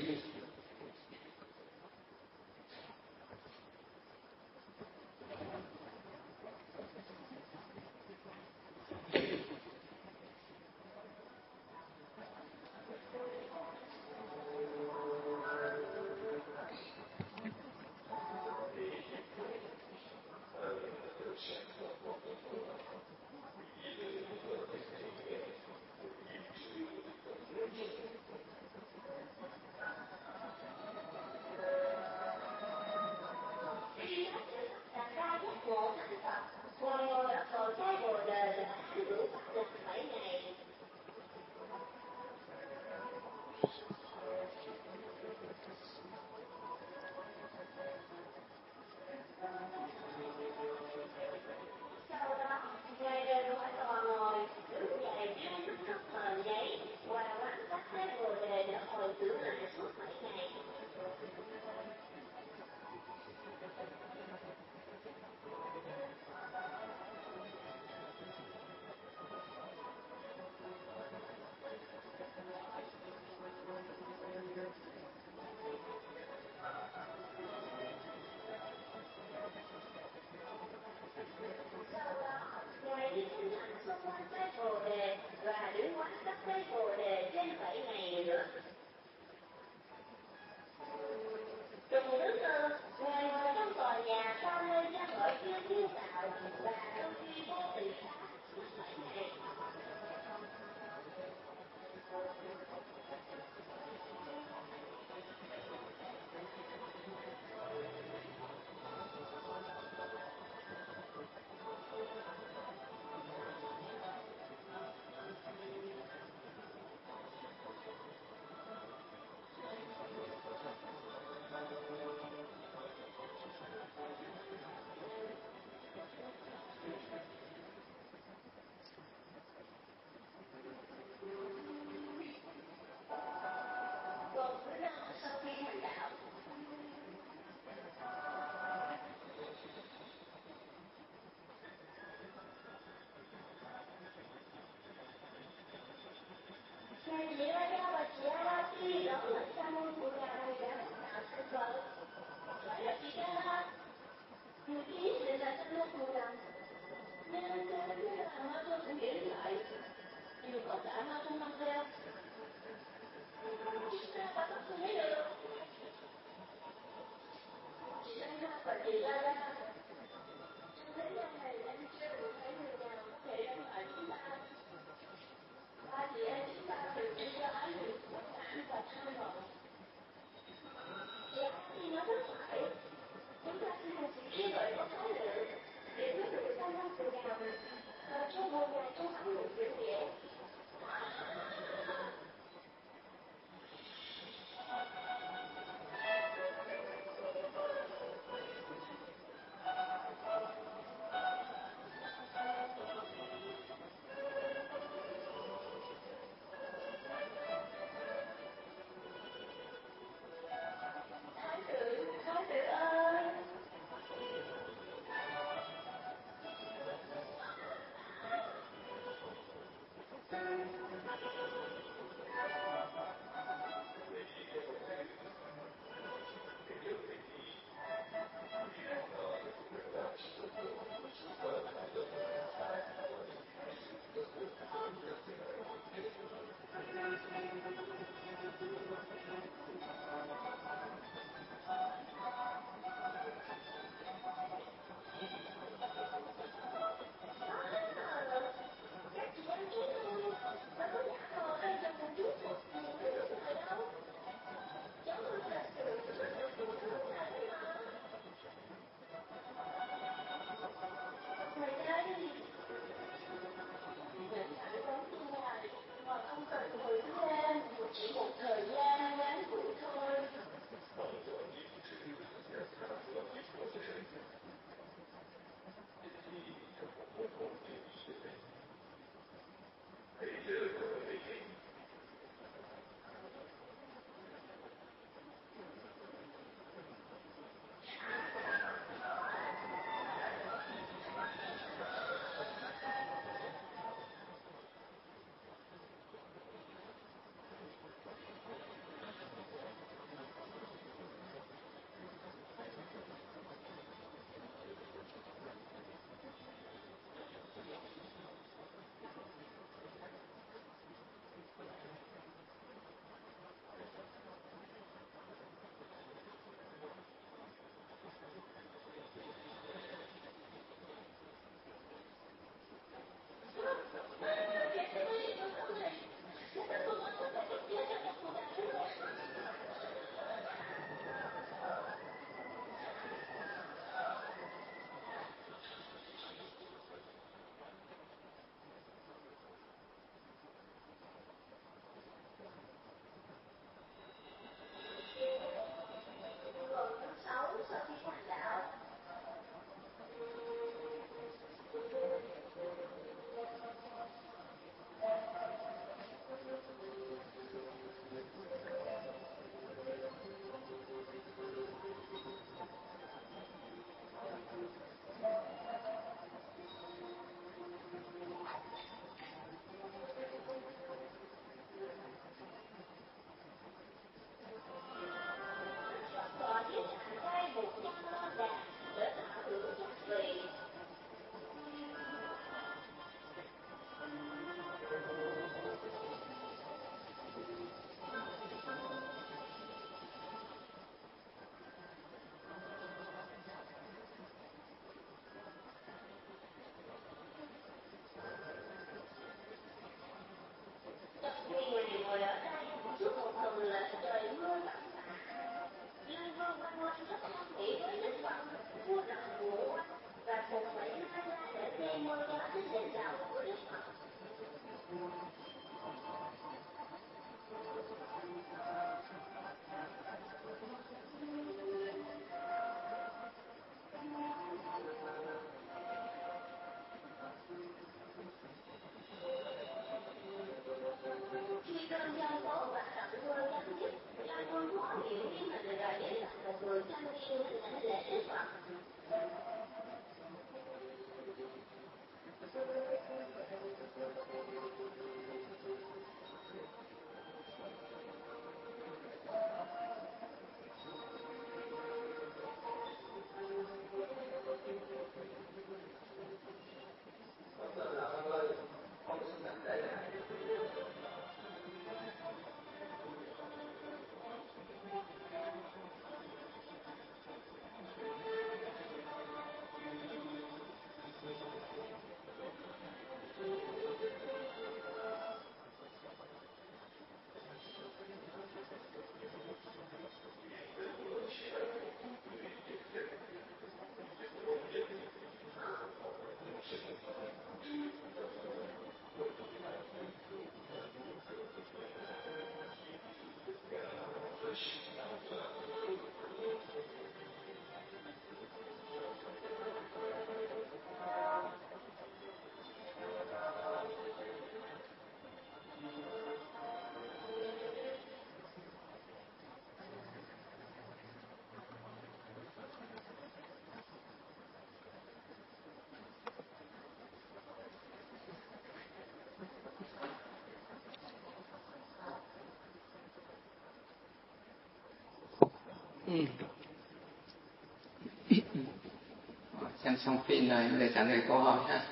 S1: Xem xong phim này để trả lời câu hỏi ha.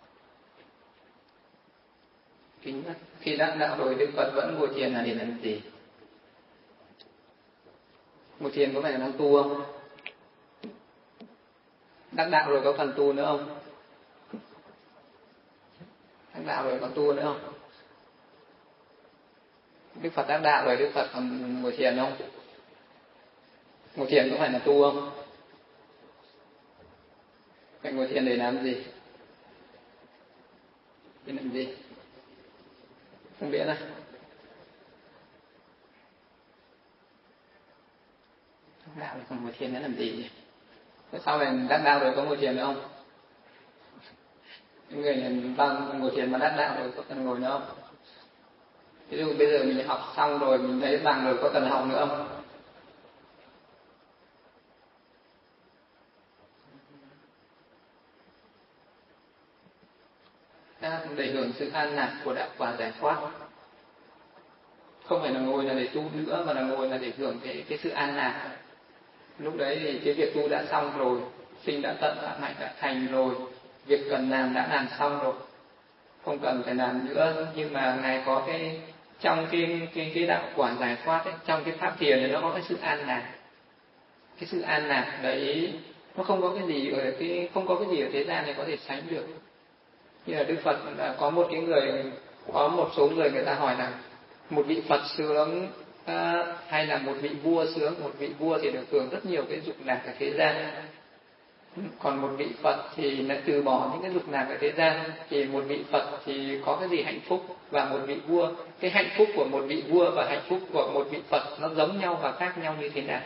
S1: Khi đắc đạo rồi Đức Phật vẫn ngồi thiền là để làm gì? Ngồi thiền có phải là đang tu không? Đắc đạo rồi có cần tu nữa không? Đắc đạo rồi có tu nữa không? Đức Phật đắc đạo rồi Đức Phật còn ngồi thiền không? Ngồi thiền có phải là tu không? Vậy ngồi thiền để làm gì? Để làm gì? Không biết à? Đắc đạo rồi còn ngồi thiền để làm gì nhỉ? Thế sau này đắc đạo rồi có ngồi thiền nữa không? Những người đang ngồi thiền mà đắc đạo rồi có cần ngồi nữa không? Ví dụ bây giờ mình học xong rồi mình thấy bằng rồi có cần học nữa không? Để hưởng sự an lạc của đạo quả giải thoát, không phải là ngồi là để tu nữa mà là ngồi là để hưởng cái cái sự an lạc. Lúc đấy thì cái việc tu đã xong rồi, sinh đã tận, phạm hạnh đã thành rồi, việc cần làm đã làm xong rồi, không cần phải làm nữa. Nhưng mà ngài có cái trong cái cái cái đạo quả giải thoát ấy, trong cái pháp thiền này nó có cái sự an lạc. Cái sự an lạc đấy nó không có cái gì ở cái không có cái gì ở thế gian này có thể sánh được. Như là Đức Phật là có một cái người, có một số người người ta hỏi là một vị Phật sướng à, hay là một vị vua sướng. Một vị vua thì được hưởng rất nhiều cái dục lạc ở thế gian, còn một vị Phật thì lại từ bỏ những cái dục lạc ở thế gian. Thì một vị Phật thì có cái gì hạnh phúc, và một vị vua, cái hạnh phúc của một vị vua và hạnh phúc của một vị Phật nó giống nhau và khác nhau như thế nào?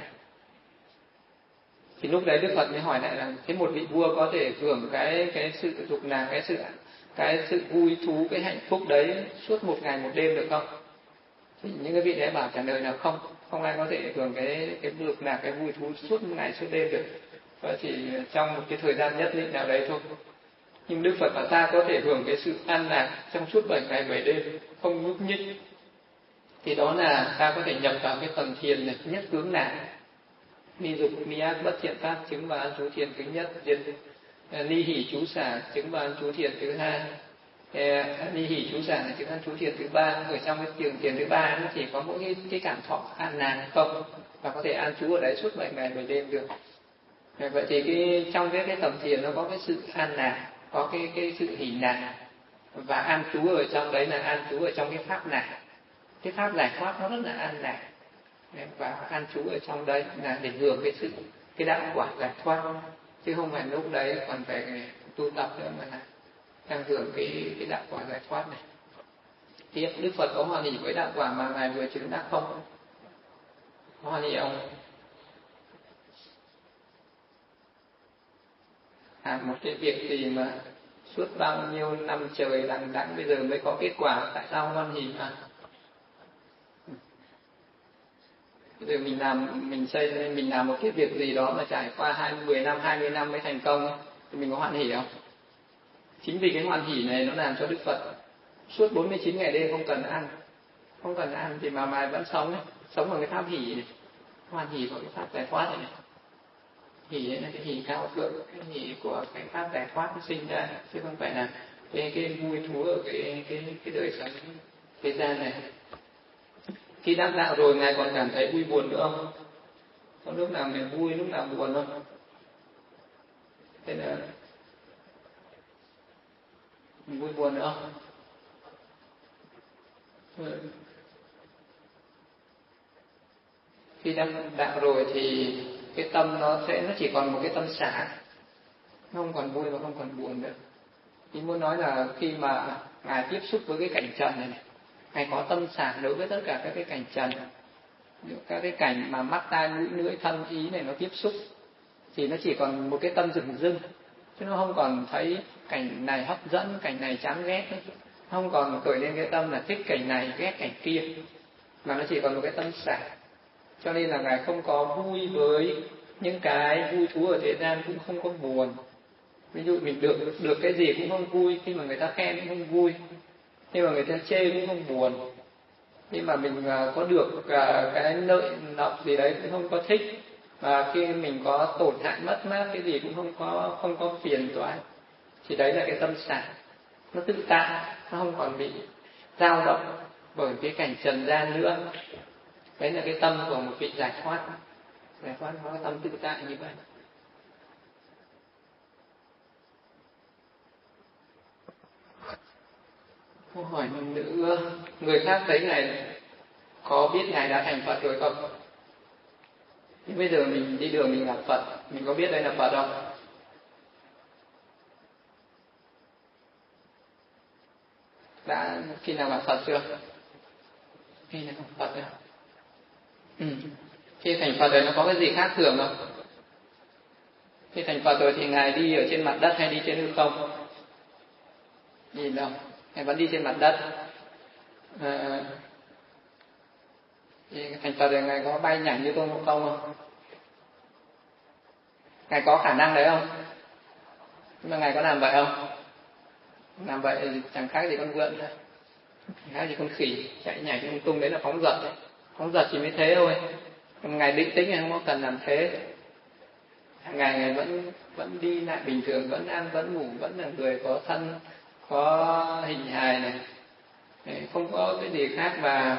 S1: Thì lúc đấy Đức Phật mới hỏi lại là thế một vị vua có thể hưởng cái cái sự dục lạc, cái sự cái sự vui thú, cái hạnh phúc đấy suốt một ngày một đêm được không? Thì những cái vị đấy bảo trả lời là không, không ai có thể hưởng cái cái dục lạc, cái vui thú suốt một ngày suốt đêm được, và chỉ trong một cái thời gian nhất định nào đấy thôi. Nhưng Đức Phật bảo ta có thể hưởng cái sự an lạc trong suốt bảy ngày bảy đêm không nhúc nhích. Thì đó là ta có thể nhập vào cái tầng thiền này, nhất hướng lạc. Ni dục ni ác bất thiện pháp chứng vào an trú thiền thứ nhất. Ni hỷ chú xả chứng vào an trú thiền thứ hai. Ni hỷ chú xả là chứng an trú thiền thứ ba. Ở trong cái thiền thiền thứ ba nó chỉ có mỗi cái, cái cảm thọ an lạc không, và có thể an trú ở đấy suốt bảy ngày bảy đêm được. Vậy thì cái trong cái cái tầm thiền nó có cái sự an lạc, có cái cái sự hỷ lạc, và an trú ở trong đấy là an trú ở trong cái pháp lạc. Cái pháp giải thoát nó rất là an lạc, và an trú ở trong đấy là để hưởng cái sự cái đạo quả giải thoát, chứ không phải lúc đấy còn phải tu tập nữa mà là đang hưởng cái cái đạo quả giải thoát này. Tiếp Đức Phật có hoan hỷ với đạo quả mà ngài vừa chứng đắc không? Hoan hỷ ông à, một cái việc gì mà suốt bao nhiêu năm trời đằng đẵng bây giờ mới có kết quả, tại sao hoan hỷ mà? Bây giờ mình làm mình xây mình làm một cái việc gì đó mà trải qua hai mươi năm hai mươi năm mới thành công ấy, thì mình có hoan hỷ không? Chính vì cái hoan hỷ này nó làm cho Đức Phật suốt bốn mươi chín ngày đêm không cần ăn, không cần ăn thì mà mà vẫn sống ấy, sống bằng cái pháp hỷ này, hoan hỷ của cái pháp giải thoát này, này. Hỷ ấy là cái hỷ cao thượng, cái hỷ của cái pháp giải thoát nó sinh ra, chứ không phải là cái cái vui thú ở cái cái cái đời sống thế gian này. Khi đắc đạo rồi ngài còn cảm thấy vui buồn nữa không? Có lúc nào mình vui, lúc nào buồn không? Thế là mình vui buồn nữa không? Ừ. Khi đắc đạo rồi thì cái tâm nó sẽ nó chỉ còn một cái tâm xả, nó không còn vui và không còn buồn nữa. Ý muốn nói là khi mà ngài tiếp xúc với cái cảnh trần này, này ngài có tâm xả đối với tất cả các cái cảnh trần, các cái cảnh mà mắt tai mũi lưỡi thân ý này nó tiếp xúc, thì nó chỉ còn một cái tâm dửng dưng, chứ nó không còn thấy cảnh này hấp dẫn, cảnh này chán ghét nữa. Không còn khởi lên cái tâm là thích cảnh này ghét cảnh kia, mà nó chỉ còn một cái tâm xả. Cho nên là ngài không có vui với những cái vui thú ở thế gian, cũng không có buồn. Ví dụ mình được được cái gì cũng không vui, khi mà người ta khen cũng không vui, nhưng mà người ta chê cũng không buồn. Nhưng mà mình có được cái lợi lộc gì đấy cũng không có thích, Và khi mình có tổn hại mất mát cái gì cũng không có không có phiền toái, thì đấy là cái tâm xả, nó tự tại, nó không còn bị dao động bởi cái cảnh trần gian nữa. Đấy là cái tâm của một vị giải thoát. Giải thoát nó tâm tự tại như vậy. Câu hỏi nữa, người khác thấy Ngài có biết Ngài đã thành Phật rồi không? Nhưng bây giờ mình đi đường mình gặp Phật, mình có biết đây là Phật không? Đã khi nào gặp Phật chưa? Khi nào gặp Phật rồi? Ừ. Khi thành Phật rồi nó có cái gì khác thường không? Khi thành Phật rồi thì Ngài đi ở trên mặt đất hay đi trên hư không? Đi đâu? Ngài vẫn đi trên mặt đất. À, thì thành Phật rồi Ngài có bay nhảy như Tôn Ngộ Không không? Ngài có khả năng đấy không? Nhưng mà Ngài có làm vậy không? Làm vậy chẳng khác gì con vượn thôi, chẳng khác gì con khỉ chạy nhảy lung tung, đấy là phóng dật đấy. Phóng dật chỉ mới thế thôi. Còn Ngài định tĩnh Ngài không có cần làm thế. Ngài Ngài vẫn vẫn đi lại bình thường, vẫn ăn vẫn ngủ, vẫn là người có thân có hình hài này, không có cái gì khác. Và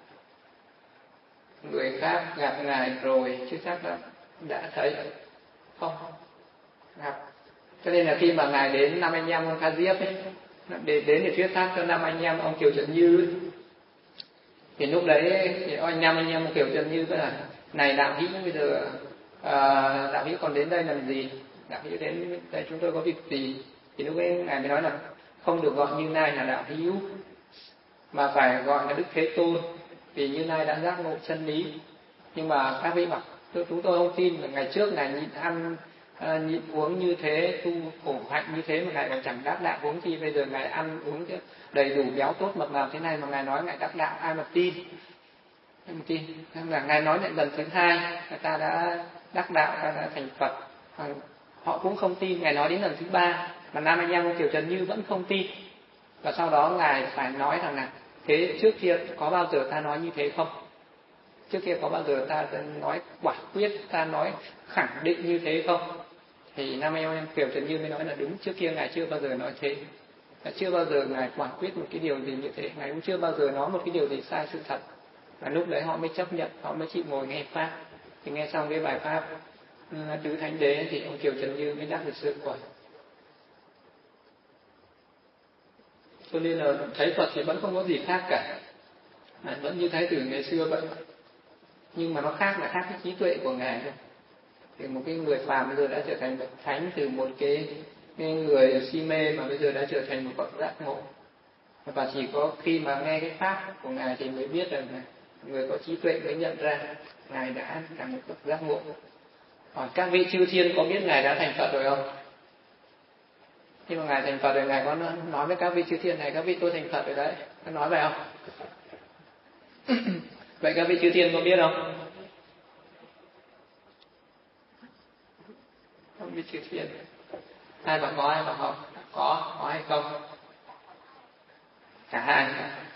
S1: người khác gặp Ngài rồi chứ chắc đã đã thấy không gặp. Cho nên là khi mà Ngài đến năm anh em ông Ca Diếp ấy, đến đến để thuyết pháp cho năm anh em ông Kiều Trần Như ấy, thì lúc đấy thì anh năm anh em ông Kiều Trần Như là này đạo hữu bây giờ à, đạo hữu còn đến đây làm gì, đạo hữu đến đây chúng tôi có việc gì. Thì lúc ấy Ngài mới nói là không được gọi Như Lai là đạo hữu, mà phải gọi là Đức Thế Tôn, vì Như Lai đã giác ngộ chân lý. Nhưng mà các vị bảo chúng tôi không tin là ngày trước Ngài nhịn ăn à, nhịn uống như thế, tu khổ hạnh như thế mà Ngài còn chẳng đắc đạo, huống chi bây giờ Ngài ăn uống đầy đủ béo tốt mập mạp thế này mà Ngài nói Ngài đắc đạo, ai mà tin. Ai mà tin. Nên là Ngài nói lại lần thứ hai người ta đã đắc đạo, ta đã thành Phật, họ cũng không tin. Ngài nói đến lần thứ ba mà nam anh em ông Kiều Trần Như vẫn không tin. Và sau đó Ngài phải nói rằng là thế trước kia có bao giờ ta nói như thế không? Trước kia có bao giờ ta nói quả quyết, ta nói khẳng định như thế không? Thì nam anh em Kiều Trần Như mới nói là đúng, trước kia Ngài chưa bao giờ nói thế. Chưa bao giờ Ngài quả quyết một cái điều gì như thế. Ngài cũng chưa bao giờ nói một cái điều gì sai sự thật. Và lúc đấy họ mới chấp nhận, họ mới chịu ngồi nghe Pháp. Thì nghe xong cái bài Pháp Tứ Thánh Đế thì ông Kiều Trần Như mới đắc được sự quả. Cho nên là thấy Phật thì vẫn không có gì khác cả, à, vẫn như Thái tử ngày xưa vậy. Nhưng mà nó khác là khác cái trí tuệ của Ngài thôi. Thì một cái người phàm bây giờ đã trở thành bậc thánh, từ một cái, cái người si mê mà bây giờ đã trở thành một bậc giác ngộ. Và chỉ có khi mà nghe cái pháp của Ngài thì mới biết rằng là người có trí tuệ mới nhận ra Ngài đã là một bậc giác ngộ. Hỏi các vị chư thiên có biết Ngài đã thành Phật rồi không? Khi mà Ngài thành Phật rồi Ngài có nói với các vị chư thiên này, các vị tôi thành Phật rồi đấy, có nói vậy không? Vậy các vị chư thiên có biết không? Không biết chư thiên. Ai bảo có, ai bảo không? Có, có hay không? Cả hai.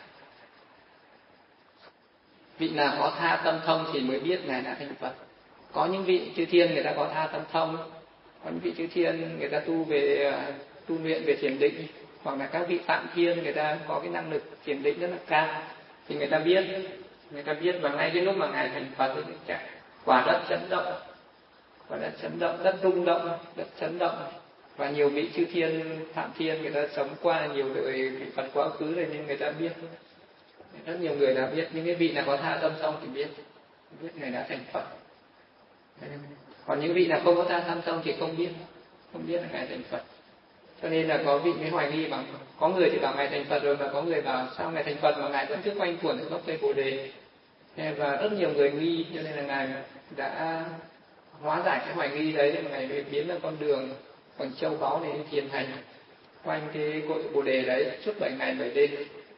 S1: Vị nào có tha tâm thông thì mới biết Ngài đã thành Phật. Có những vị chư thiên người ta có tha tâm thông, có những vị chư thiên người ta tu về tu luyện về thiền định, hoặc là các vị phạm thiên người ta có cái năng lực thiền định rất là cao, thì người ta biết, người ta biết. Và ngay cái lúc mà Ngài thành Phật thì chạy quả đất chấn động, quả đất chấn động, đất rung động, đất chấn động. Và nhiều vị chư thiên phạm thiên người ta sống qua nhiều đời vị Phật quá khứ rồi nên người ta biết. Rất nhiều người đã biết, những cái vị nào có tha tâm thông thì biết, biết Ngài đã thành Phật. Còn những vị nào không có tha tâm thông thì không biết, không biết là Ngài thành Phật. Cho nên là có vị mới hoài nghi bằng, có người thì bảo Ngài thành Phật rồi, mà có người bảo sao Ngài thành Phật mà Ngài vẫn cứ quanh quẩn ở gốc cây Bồ Đề. Và rất nhiều người nghi, cho nên là Ngài đã hóa giải cái hoài nghi đấy, mà Ngài biến ra con đường bằng châu báu để thiền hành quanh cái cội Bồ Đề đấy suốt bảy ngày bảy đêm.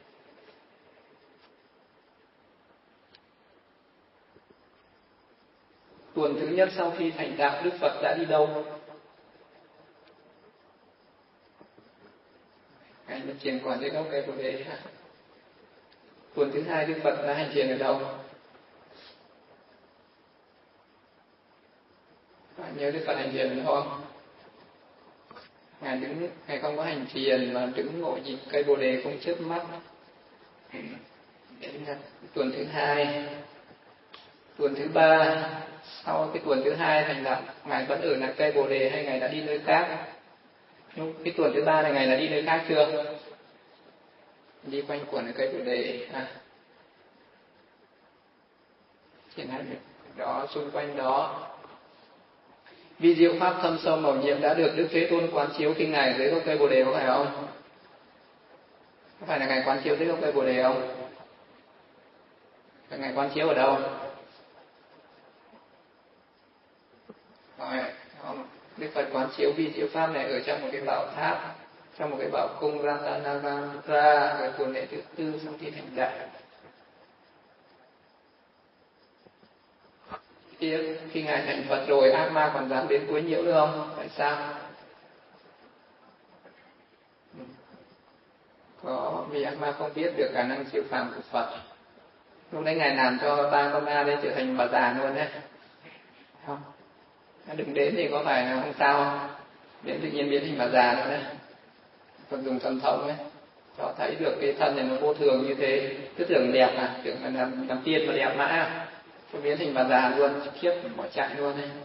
S1: Tuần thứ nhất sau khi thành đạo, Đức Phật đã đi đâu? Ngài nhập thiền quả dưới gốc cây Bồ Đề. Tuần thứ hai Đức Phật đã hành thiền ở đâu? Bạn nhớ Đức Phật hành thiền đúng không? Ngài đứng, Ngài không có hành thiền mà đứng ngồi nhìn cây bồ đề không chớp mắt. Đến tuần thứ hai, tuần thứ ba, sau cái tuần thứ hai thành đạo, Ngài vẫn ở lại cây bồ đề hay Ngài đã đi nơi khác? Lúc cái tuần thứ ba này Ngài đã đi nơi khác chưa? Đi quanh quẩn ở cây bồ đề à? Hiện nay đó, xung quanh đó vi diệu pháp thâm sâu màu nhiệm đã được Đức Thế Tôn quán chiếu khi Ngài dưới gốc cây bồ đề, có phải không? Có phải là Ngài quán chiếu dưới gốc cây bồ đề không? Ngài quán chiếu ở đâu? Rồi, Đức Phật quán chiếu vi diệu pháp này ở trong một cái bảo tháp, trong một cái bảo cung Ranganagara ở tuần lễ thứ tư sau khi thành đạo. Tiếp khi Ngài thành Phật rồi, ác ma còn dám đến quấy nhiễu nữa không? Tại sao? Có, vì ác ma không biết được khả năng siêu phàm của Phật. Lúc đấy Ngài làm cho ba con ma đấy trở thành bà già luôn đấy. Không? Đừng đến thì có phải là không sao không? Đến tự nhiên biến thành bà già nữa đấy. Phật dùng thần thông ấy, cho thấy được cái thân này nó vô thường như thế. Cứ tưởng đẹp à, tưởng là làm, làm tiên mà đẹp mã, cho biến thành bà già luôn, khiếp bỏ chạy luôn đấy.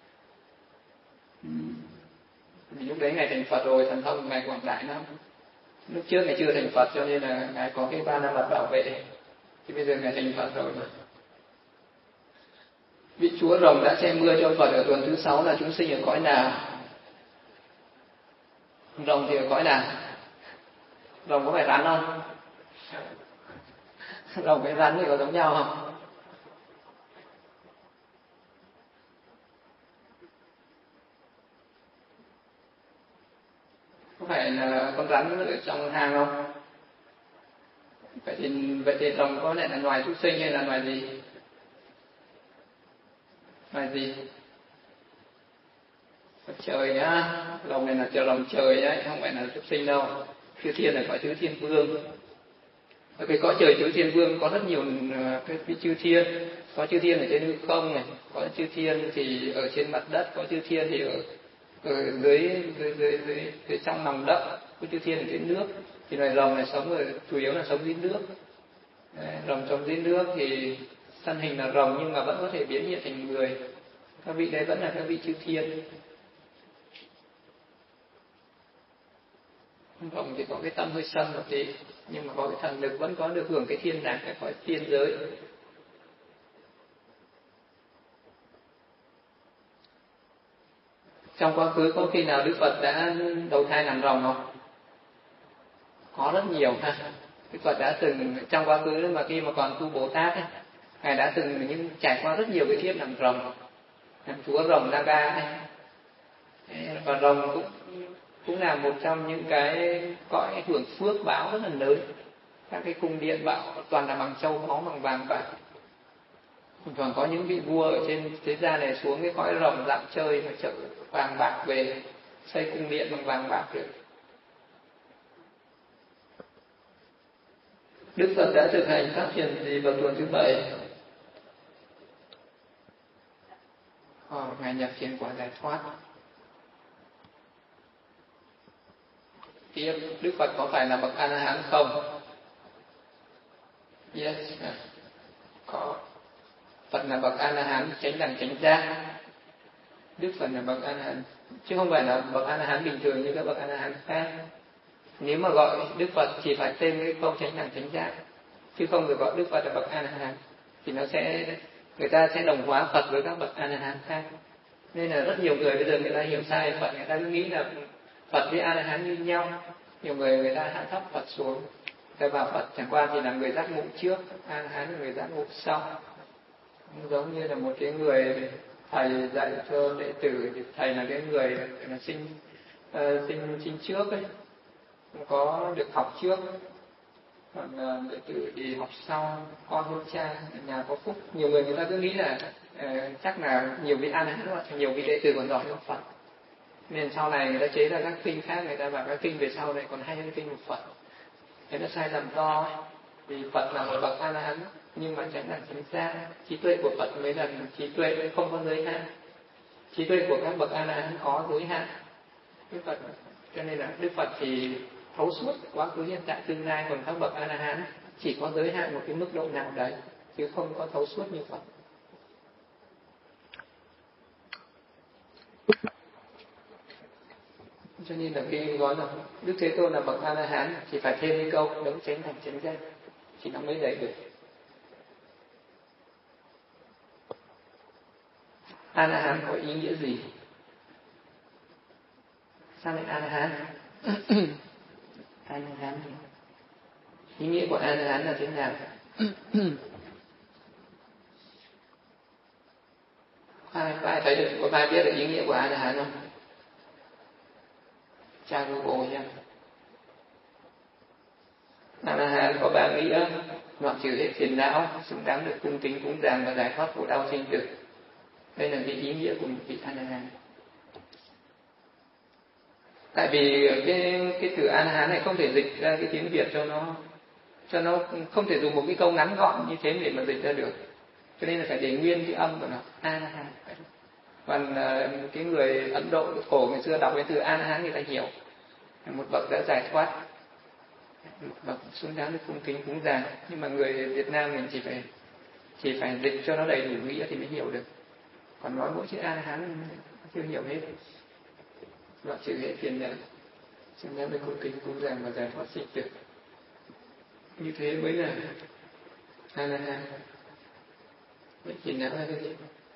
S1: Vì lúc đấy Ngài thành Phật rồi, thần thông Ngài quảng đại lắm. Lúc trước Ngài chưa thành Phật cho nên là Ngài có cái ba la mật bảo vệ. Thì bây giờ Ngài thành Phật rồi mà. Vị Chúa Rồng đã che mưa cho Phật ở tuần thứ sáu là chúng sinh ở cõi nào? Rồng thì ở cõi nào? Rồng có phải rắn không? Rồng với rắn thì có giống nhau không? Có phải là con rắn ở trong hang không? Vậy thì, vậy thì rồng có lẽ là loài súc sinh hay là loài gì? Loài gì? Trời nhá, rồng này là trời rồng trời đấy, không phải là súc sinh đâu. Chư thiên là cõi tứ thiên vương. Ở cái cõi trời tứ thiên vương có rất nhiều cái, cái chư thiên. Có chư thiên ở trên hư không này, có chư thiên thì ở trên mặt đất, có chư thiên thì ở, ở dưới, dưới, dưới, dưới, dưới trong lòng đất, có chư thiên ở trên nước. Thì loài rồng này sống ở, chủ yếu là sống dưới nước. Đấy, rồng sống dưới nước thì thân hình là rồng nhưng mà vẫn có thể biến hiện thành người. Các vị đấy vẫn là các vị chư thiên. Rồng thì có cái tâm hơi sân một tí, nhưng mà có cái thần lực, vẫn có được hưởng cái thiên đàng, cái cõi tiên giới. Trong quá khứ có khi nào Đức Phật đã đầu thai làm rồng không? Có rất nhiều ha. Đức Phật đã từng trong quá khứ mà khi mà còn tu Bồ Tát ấy, Ngài đã từng những trải qua rất nhiều cái kiếp làm rồng, làm chúa rồng Naga ấy. Và rồng cũng cũng là một trong những cái cõi hưởng phước báo rất là lớn. Các cái cung điện bảo toàn là bằng châu báu, bằng vàng bạc. Còn có những vị vua ở trên thế gian này xuống cái cõi rồng dạo chơi và chợ vàng bạc về, xây cung điện bằng vàng bạc được. Đức Phật đã thực hành phát triển gì vào tuần thứ bảy? Ờ, Ngài nhập thiền quả giải thoát. Tiếp, Đức Phật có phải là bậc A-la-hán không? Yes, có. Phật là bậc A-la-hán chánh đẳng chánh giác. Đức Phật là bậc A-la-hán, chứ không phải là bậc A-la-hán bình thường như các bậc A-la-hán khác. Nếu mà gọi Đức Phật chỉ phải tên cái câu chánh đẳng chánh giác, chứ không được gọi Đức Phật là bậc A-la-hán, thì nó sẽ người ta sẽ đồng hóa Phật với các bậc A-la-hán khác. Nên là rất nhiều người bây giờ người ta hiểu sai Phật, người ta cứ nghĩ là Phật với A-la-hán như nhau. Nhiều người người ta hạ thấp Phật xuống, người ta bảo Phật chẳng qua thì là người giác ngộ trước, A-la-hán là người giác ngộ sau. Giống như là một cái người thầy dạy cho đệ tử, thì thầy là cái người là sinh uh, sinh sinh trước ấy, không có được học trước, còn uh, đệ tử thì học sau, con hơn cha, nhà có phúc. Nhiều người người ta cứ nghĩ là uh, chắc là nhiều vị A-la-hán, nhiều vị đệ tử còn giỏi hơn Phật, nên sau này người ta chế ra các kinh khác, người ta bảo các kinh về sau này còn hay hơn kinh của Phật. Thế nó sai lầm to ấy. Vì Phật là một bậc A-la-hán nhưng mà chẳng là chính xác, trí tuệ của Phật mới là trí tuệ không có giới hạn. trí tuệ của các bậc A La Hán có giới hạn. Đức Phật cho nên là Đức Phật thì thấu suốt quá khứ hiện tại tương lai, còn các bậc A La Hán chỉ có giới hạn một cái mức độ nào đấy chứ không có thấu suốt như Phật. Cho nên là khi nói là Đức Thế Tôn là bậc A La Hán thì phải thêm cái câu đấng chánh thành chánh giác thì nó mới đầy được. A La Hán có ý nghĩa gì? Sao lại A La Hán? A La Hán ý nghĩa của A La Hán là thế nào? ai có ai thấy được, có ai biết được ý nghĩa của A La Hán không? Tra Google nha. A La Hán có ba nghĩa: đoạn trừ hết phiền não, xứng đáng được cung kính cúng dường và giải thoát khổ đau sinh tử. Đây là cái ý nghĩa của một vị A La Hán. Tại vì cái cái từ A La Hán này không thể dịch ra cái tiếng Việt cho nó cho nó không thể dùng một cái câu ngắn gọn như thế để mà dịch ra được, cho nên là phải để nguyên cái âm của nó A La Hán. Còn uh, cái người Ấn Độ cổ ngày xưa đọc cái từ A La Hán người ta hiểu một bậc đã giải thoát, một bậc xứng đáng được cung kính cúng dường. Nhưng mà người Việt Nam mình chỉ phải chỉ phải dịch cho nó đầy đủ nghĩa thì mới hiểu được. Còn nói mỗi chữ A La Hán chưa hiểu hết. Đoạn trừ hết phiền não, xứng đáng được cung kính cúng dường và giải thoát sinh tử. Như thế mới là A La Hán. Vậy phiền não là cái gì?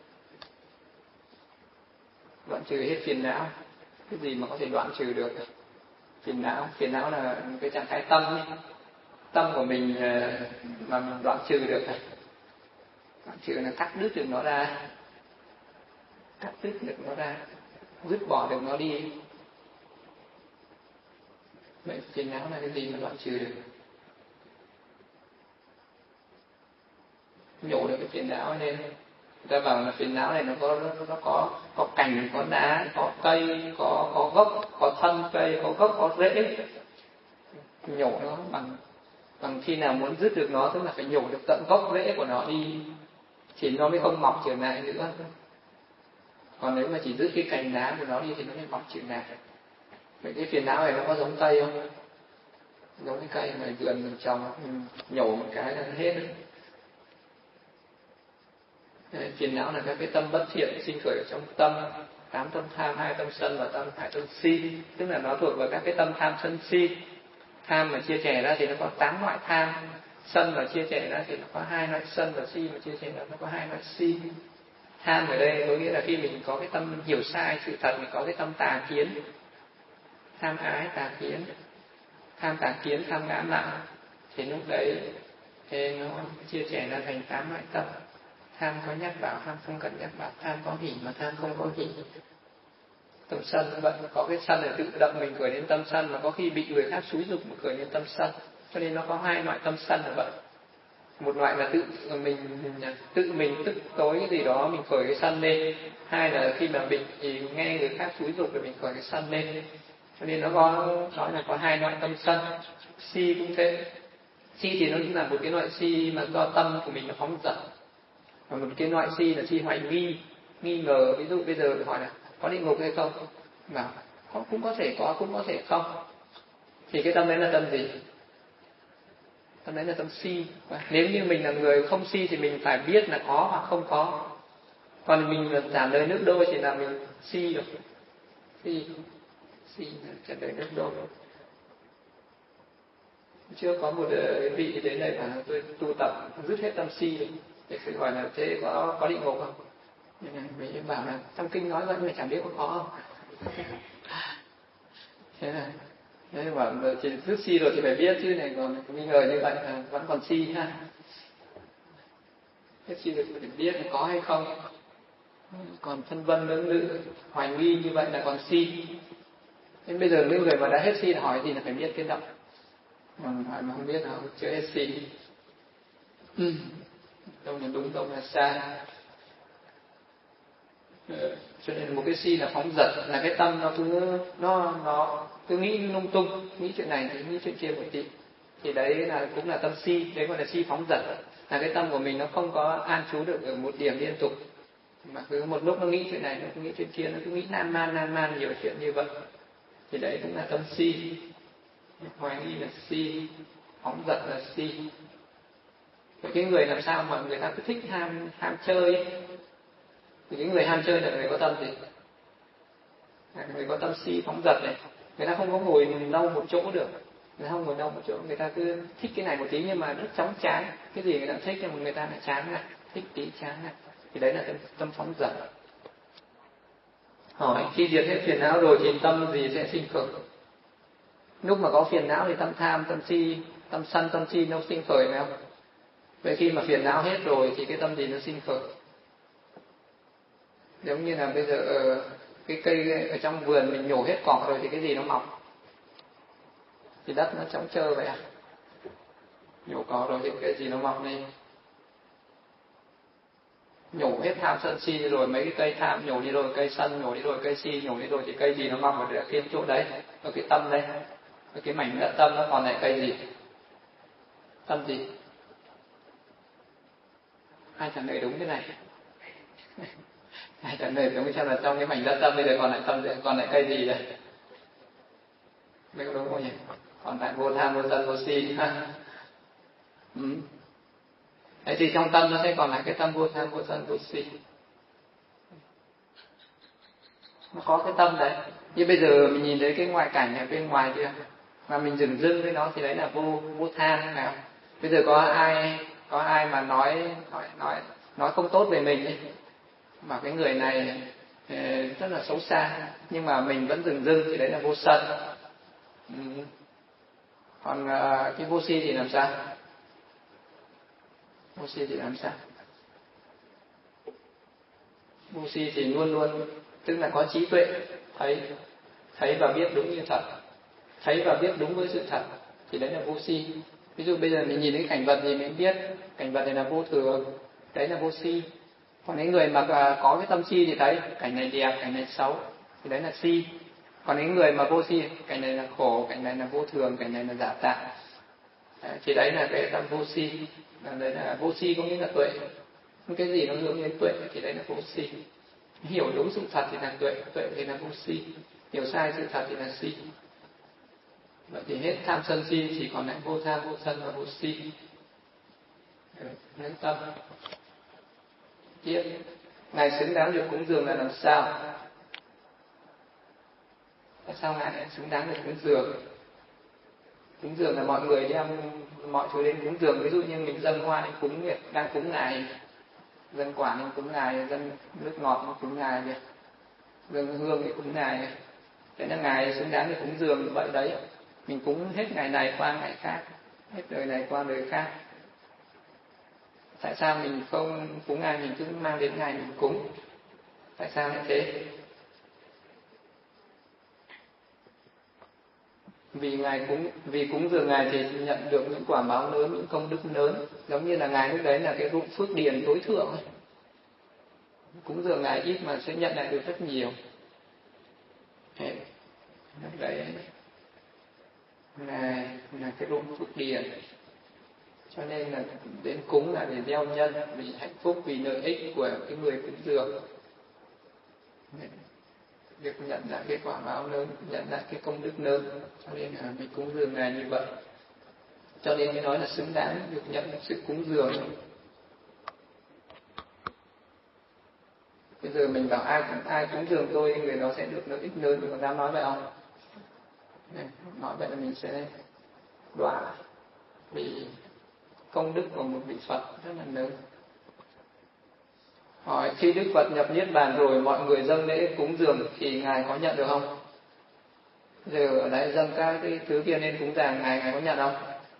S1: Đoạn trừ hết phiền não. Cái gì mà có thể đoạn trừ được? Phiền não, phiền não là cái trạng thái tâm ấy. Tâm của mình mà mình đoạn trừ được. Đoạn trừ là cắt đứt được nó ra, cắt đứt được nó ra, dứt bỏ được nó đi. Vậy phiền não là cái gì mà đoạn trừ được? Nhổ được cái phiền não lên. Người ta bảo là phiền não này nó có nó có có cành, có đá, có cây, có có gốc, có thân cây, có gốc, có rễ. Nhổ nó bằng bằng khi nào muốn dứt được nó, tức là phải nhổ được tận gốc rễ của nó đi thì nó mới không mọc trở lại nữa. Còn nếu mà chỉ dứt cái cành đá của nó đi thì nó mới mọc trở lại. Vậy cái phiền não này nó có giống cây không? Giống cái cây mà vườn mình trồng, nhổ một cái là nó hết. Phiền não là các cái tâm bất thiện sinh khởi ở trong tâm, tám tâm tham, hai tâm sân và tâm hai tâm si, tức là nó thuộc vào các cái tâm tham sân si. Tham mà chia sẻ ra thì nó có tám loại tham, sân mà chia sẻ ra thì nó có hai loại sân, và si mà chia sẻ ra nó có hai loại si. Tham ở đây có nghĩa là khi mình có cái tâm hiểu sai sự thật, mình có cái tâm tà kiến, tham ái tà kiến, tham tà kiến, tham ngã mạn, thì lúc đấy thì nó chia sẻ ra thành tám loại tâm. Tham có nhắc bảo, tham không cần nhắc bảo, tham có hỉ mà tham không có hỉ. Tâm sân như vậy, có cái sân là tự động mình khởi lên tâm sân, mà có khi bị người khác xúi dục mà khởi lên tâm sân. Cho nên nó có hai loại tâm sân là vậy. Một loại là tự mình tự mình tức tối cái gì đó mình khởi cái sân lên. Hai là khi mà mình thì nghe người khác xúi dục rồi mình khởi cái sân lên. Cho nên nó có nói là có hai loại tâm sân. Si cũng thế. Si thì nó cũng là một cái loại si mà do tâm của mình nó phóng dật. Và một cái loại si là si hoài nghi, nghi ngờ. Ví dụ bây giờ hỏi là có địa ngục hay không? Bảo có, cũng có thể có, cũng có thể không. Thì cái tâm đấy là tâm gì? Tâm đấy là tâm si. Và nếu như mình là người không si thì mình phải biết là có hoặc không có. Còn mình trả lời nước đôi thì là mình si rồi. Si, si trả lời nước đôi. Chưa có một vị đến đây mà tôi tu tập dứt hết tâm si rồi. Thì phải hỏi là thế có có địa ngục không? Mình bảo là trong kinh nói vậy mà chẳng biết có có không. Thế là thế bảo chỉ dứt si rồi thì phải biết chứ, này còn nghi ngờ như vậy là vẫn còn si ha. Hết si rồi thì phải biết là có hay không. Còn phân vân lưỡng lự hoài nghi như vậy là còn si. Nên bây giờ những người mà đã hết si là hỏi gì là phải biết cái động. Còn hỏi mà không biết là chưa hết si. Ừ. Đâu là đúng, đâu là sai. Ừ. Cho nên một cái si là phóng dật, là cái tâm nó cứ nó nó cứ nghĩ lung tung, nghĩ chuyện này thì nghĩ chuyện kia một tí, thì đấy là cũng là tâm si, đấy gọi là si phóng dật, là cái tâm của mình nó không có an trú được ở một điểm liên tục, mà cứ một lúc nó nghĩ chuyện này, nó cứ nghĩ chuyện kia, nó cứ nghĩ nan man nan man nhiều chuyện như vậy, thì đấy cũng là tâm si. Hoài nghi là si, phóng dật là si. Vậy cái người làm sao mà người ta cứ thích ham ham chơi ấy, thì cái người ham chơi là người có tâm gì? Người có tâm si phóng dật này, người ta không có ngồi lâu một chỗ được, người ta không ngồi lâu một chỗ, người ta cứ thích cái này một tí nhưng mà rất chóng chán, cái gì người ta thích nhưng mà người ta lại chán lại, thích tí chán lại, thì đấy là tâm, tâm phóng dật. Hỏi khi diệt hết phiền não rồi thì tâm gì sẽ sinh khởi? Lúc mà có phiền não thì tâm tham, tâm si, tâm sân, tâm si nó sinh khởi phải không? Vậy khi mà phiền não hết rồi thì cái tâm gì nó sinh khởi? Giống như là bây giờ cái cây ở trong vườn mình nhổ hết cỏ rồi thì cái gì nó mọc? Thì đất nó trống trơ vậy à? Nhổ cỏ rồi thì cái gì nó mọc lên? Nhổ hết tham sân si rồi, mấy cái cây tham nhổ đi rồi, cây sân nhổ đi rồi, cây si nhổ đi rồi thì cây gì nó mọc ở cái chỗ đấy, ở cái tâm đây, ở cái mảnh đất tâm nó còn lại cây gì? Tâm gì? Ai trả lời đúng cái này? Ai trả lời đúng xem là trong cái mảnh đất tâm bây giờ còn lại tâm, còn lại cây gì đây? Mấy có đúng không nhỉ? Còn lại vô tham, vô sân, vô si. Ừ. Thế thì trong tâm nó sẽ còn lại cái tâm vô tham, vô sân, vô si. Nó có cái tâm đấy. Như bây giờ mình nhìn thấy cái ngoại cảnh ở bên ngoài kia, mà mình dừng dưng với nó thì đấy là vô vô tham phải không? Bây giờ có ai có ai mà nói nói nói nói không tốt về mình ấy, mà cái người này rất là xấu xa, nhưng mà mình vẫn dừng dưng thì đấy là vô sân. Ừ. Còn cái vô si thì làm sao? Vô si thì làm sao? Vô si thì luôn luôn tức là có trí tuệ, thấy thấy và biết đúng như thật, thấy và biết đúng với sự thật, thì đấy là vô si. Ví dụ bây giờ mình nhìn thấy cảnh vật gì mình biết cảnh vật này là vô thường, đấy là vô si. Còn những người mà có cái tâm si thì thấy cảnh này đẹp, cảnh này xấu, thì đấy là si. Còn những người mà vô si, cảnh này là khổ, cảnh này là vô thường, cảnh này là giả tạo, thì đấy là cái tâm vô si. Đấy là vô si có nghĩa là tuệ. Cái gì nó hướng đến tuệ thì đấy là vô si. Hiểu đúng sự thật thì là tuệ, tuệ thì là vô si. Hiểu sai sự thật thì là si. Vậy thì hết tham sân si chỉ còn lại vô tham, vô sân và vô si. Nên tâm. Tiếp. Ngài xứng đáng được cúng dường là làm sao? Tại sao Ngài lại xứng đáng được cúng dường? Cúng dường là mọi người đem mọi thứ đến cúng dường. Ví dụ như mình dâng hoa đến cúng Ngài, đang cúng Ngài, dâng quả đến cúng Ngài, dâng nước ngọt đến cúng Ngài, dâng hương đến cúng Ngài. Thế nên Ngài xứng đáng được cúng dường vậy đấy. Mình cúng hết ngày này qua ngày khác, hết đời này qua đời khác. Tại sao mình không cúng Ngài, mình cứ mang đến Ngài mình cúng? Tại sao lại thế? Vì Ngài cúng, vì cúng dường Ngài thì nhận được những quả báo lớn, những công đức lớn. Giống như là Ngài lúc đấy là cái ruộng phước điền tối thượng ấy. Cúng dường Ngài ít mà sẽ nhận lại được rất nhiều. Thế, lúc đấy Ngài là cái ruộng phước điền. Cho nên là đến cúng là để gieo nhân, vì hạnh phúc, vì lợi ích của cái người cúng dường. Việc nhận lại cái quả báo lớn, nhận lại cái công đức lớn, cho nên là mình cúng dường Ngài như vậy. Cho nên mới nói là xứng đáng được nhận sự cúng dường. Bây giờ mình bảo ai ai cúng dường tôi, người đó sẽ được lợi ích lớn, mình có dám nói vậy không? Nói vậy là mình sẽ đọa, vì công đức của một vị Phật rất là lớn. Hỏi khi Đức Phật nhập Niết Bàn rồi, mọi người dâng lễ cúng dường thì Ngài có nhận được không? Giờ ở đây dâng các cái thứ kia lên cúng dường Ngài, Ngài có nhận không?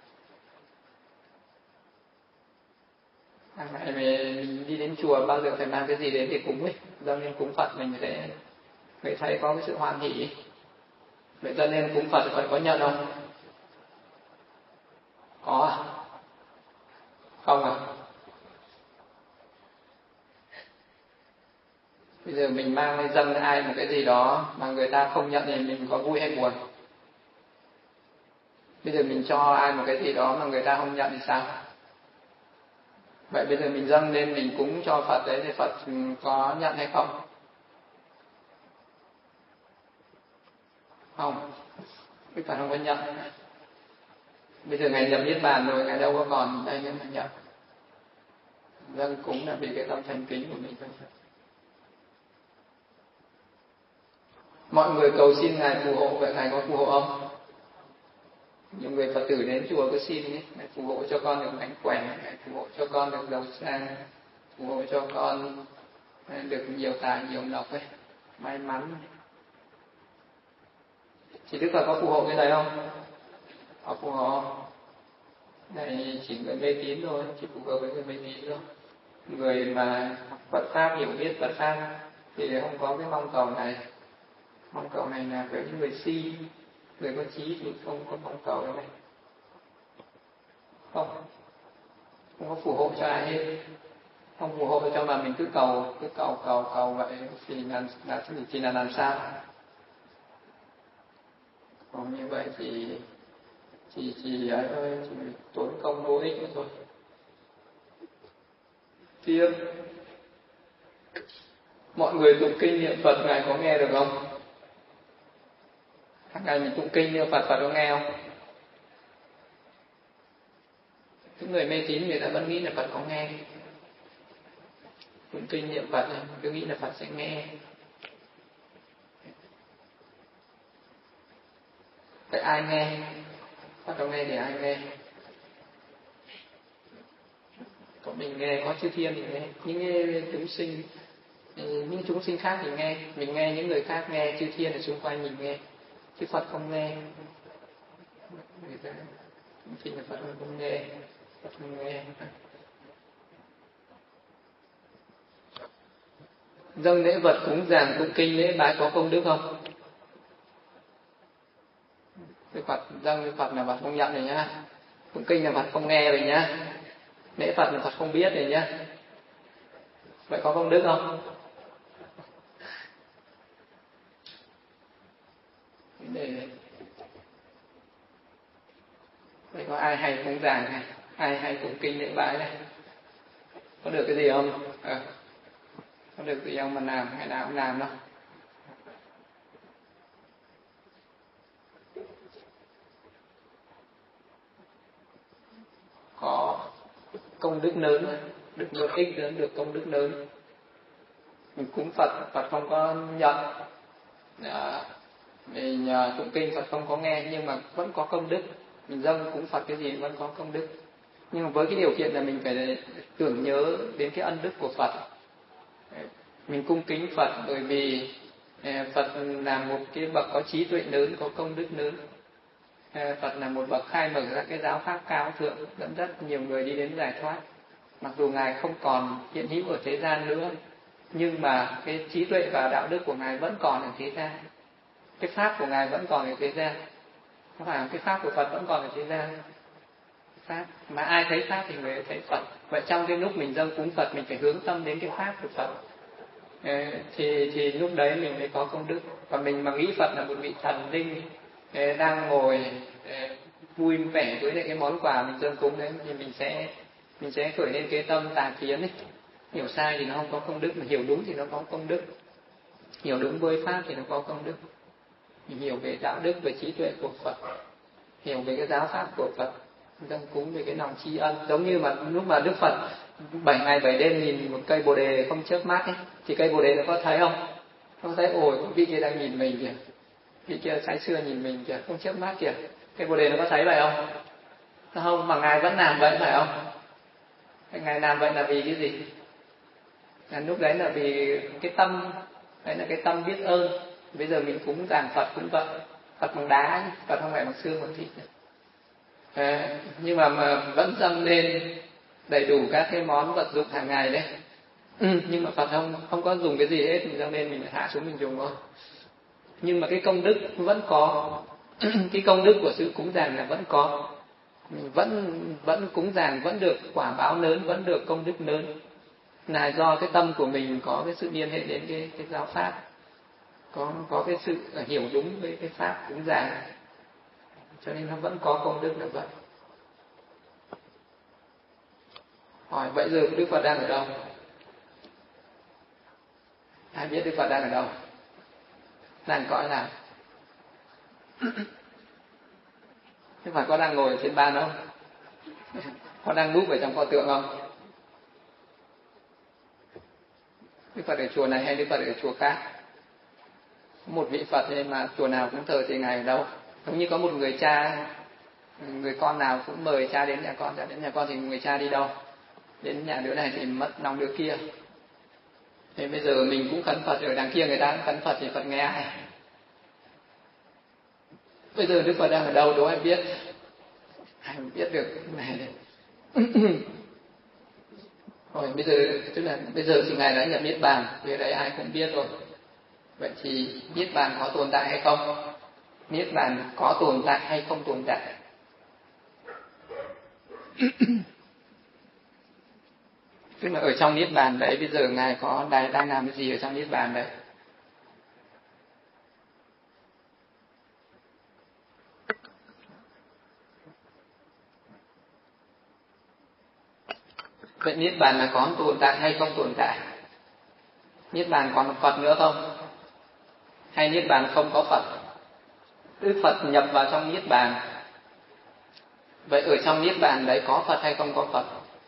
S1: Hàng ngày mình đi đến chùa bao giờ phải mang cái gì đến để cúng ấy, dâng lên cúng Phật mình sẽ phải thấy có cái sự hoan hỷ. Vậy dâng lên cúng Phật Phật có nhận không? Có à? Không à? Bây giờ mình mang lên dâng ai một cái gì đó mà người ta không nhận thì mình có vui hay buồn? Bây giờ mình cho ai một cái gì đó mà người ta không nhận thì sao? Vậy bây giờ mình dâng lên mình cúng cho Phật đấy thì Phật có nhận hay không? Không, Đức Phật không có nhận. Bây giờ Ngài nhập Niết Bàn rồi, Ngài đâu có còn đây nữa mà nhận. Dâng cúng là vì cái tâm thành kính của mình thôi. Mọi người cầu xin Ngài phù hộ, vậy Ngài có phù hộ không? Nhiều người Phật tử đến chùa cứ xin ấy, Ngài phù hộ cho con được mạnh khỏe, Ngài phù hộ cho con được giàu sang, phù hộ cho con được nhiều tài nhiều lộc ấy, may mắn. Thì Đức Phật có phù hộ cái này không? Có phù hộ không? Này chỉ người mê tín thôi, chỉ phù hợp với người mê tín thôi. Người mà học Phật pháp, hiểu biết Phật pháp thì không có cái mong cầu này. Mong cầu này là với những người si, người có trí thì không có mong cầu cái này. Không, không có phù hộ cho ai hết. Không phù hộ cho mà mình cứ cầu, cứ cầu cầu cầu vậy thì là là thì là làm sao? Còn như vậy thì chỉ chỉ ấy thôi, chỉ tốn công vô ích nữa thôi. Tiếp, mọi người tụng kinh niệm Phật Ngài có nghe được không? Hàng ngày mình tụng kinh niệm Phật, Phật có nghe không? Những người mê tín người ta vẫn nghĩ là Phật có nghe. Tụng kinh niệm Phật cứ nghĩ là Phật sẽ nghe. Vậy ai nghe? Phật có nghe thì ai nghe? Có mình nghe, có chư thiên mình nghe, những chúng sinh, những chúng sinh khác thì nghe, mình nghe những người khác nghe, chư thiên ở xung quanh mình nghe, chứ Phật không nghe. Người ta thì là Phật không nghe, Phật không nghe. Dâng lễ vật cúng dường tụng kinh lễ bái có công đức không? Cái Phật dâng cái Phật là Phật không nhận rồi nhá, tụng kinh là Phật không nghe rồi nhá, lễ Phật là Phật không biết rồi nhá. Vậy có công đức không? Để vậy có ai hay cúng dường này, ai hay tụng kinh lễ bái này, có được cái gì không? À, có được gì không mà làm, ngày nào cũng làm đâu. Có công đức lớn, được lợi ích lớn, được công đức lớn. Mình cúng Phật, Phật không có nhận. À, mình tụng kinh Phật không có nghe, nhưng mà vẫn có công đức. Mình dâng cúng Phật cái gì vẫn có công đức. Nhưng mà với cái điều kiện là mình phải tưởng nhớ đến cái ân đức của Phật. Mình cung kính Phật bởi vì Phật là một cái bậc có trí tuệ lớn, có công đức lớn. Phật là một bậc khai mở ra cái giáo pháp cao thượng, dẫn dắt nhiều người đi đến giải thoát. Mặc dù Ngài không còn hiện hữu ở thế gian nữa, nhưng mà cái trí tuệ và đạo đức của Ngài vẫn còn ở thế gian. Cái pháp của Ngài vẫn còn ở thế gian. Không phải cái pháp của Phật vẫn còn ở thế gian. Pháp mà ai thấy pháp thì người thấy Phật. Vậy trong cái lúc mình dâng cúng Phật, mình phải hướng tâm đến cái pháp của Phật. Thì thì lúc đấy mình mới có công đức. Còn mình mà nghĩ Phật là một vị thần linh đang ngồi vui vẻ với lại cái món quà mình dâng cúng đấy, thì mình sẽ mình sẽ khởi lên cái tâm tà kiến ấy. Hiểu sai thì nó không có công đức, mà hiểu đúng thì nó có công đức. Hiểu đúng với pháp thì nó có công đức. Mình hiểu về đạo đức, về trí tuệ của Phật, hiểu về cái giáo pháp của Phật, dâng cúng về cái lòng tri ân. Giống như mà lúc mà Đức Phật bảy ngày bảy đêm nhìn một cây bồ đề không chớp mắt ấy, thì cây bồ đề nó có thấy không? Nó thấy ôi vị kia đang nhìn mình kìa, vị kia say sưa nhìn mình kìa, không chớp mắt kìa. Cây bồ đề nó có thấy vậy không? Nó không, mà Ngài vẫn làm vậy phải không? Ngài làm vậy là vì cái gì? Là lúc đấy là vì cái tâm, đấy là cái tâm biết ơn. Bây giờ mình cúng dường Phật cũng vậy, Phật bằng đá, Phật không phải bằng xương bằng thịt. À, nhưng mà, mà vẫn dâng lên đầy đủ các cái món vật dụng hàng ngày đấy. Ừ, nhưng mà Phật không không có dùng cái gì hết, mình dâng lên mình hạ xuống mình dùng thôi. Nhưng mà cái công đức vẫn có, cái công đức của sự cúng dường là vẫn có, mình vẫn vẫn cúng dường vẫn được quả báo lớn, vẫn được công đức lớn, là do cái tâm của mình có cái sự liên hệ đến cái cái giáo pháp, có có cái sự hiểu đúng với cái pháp cúng dường, cho nên nó vẫn có công đức được vậy. Hỏi vậy giờ Đức Phật đang ở đâu? Ai biết Đức Phật đang ở đâu? Đang cõi nào? Đức Phật có đang ngồi ở trên ban không? Có đang núp ở trong pho tượng không? Đức Phật ở chùa này hay Đức Phật ở chùa khác? Một vị Phật nên mà chùa nào cũng thờ thì Ngài ở đâu? Giống như có một người cha, người con nào cũng mời cha đến nhà con, cha đến nhà con thì người cha đi đâu? Đến nhà đứa này thì mất lòng đứa kia. Thế bây giờ mình cũng khấn Phật, ở đằng kia người ta cũng khấn Phật thì Phật nghe ai? Bây giờ Đức Phật đang ở đâu đố ai biết? Ai biết được cái này đấy. Rồi bây giờ tức là bây giờ thì Ngài đã nhập Niết Bàn, việc đấy ai cũng biết rồi. Vậy thì Niết Bàn có tồn tại hay không? Niết Bàn có tồn tại hay không tồn tại? Tức là ở trong Niết Bàn đấy bây giờ Ngài có đang, đang làm cái gì ở trong Niết Bàn đấy? Vậy Niết Bàn là có tồn tại hay không tồn tại? Niết Bàn còn Phật nữa không? Hay Niết Bàn không có Phật? Đức Phật nhập vào trong Niết Bàn. Vậy ở trong Niết Bàn đấy có Phật hay không có Phật?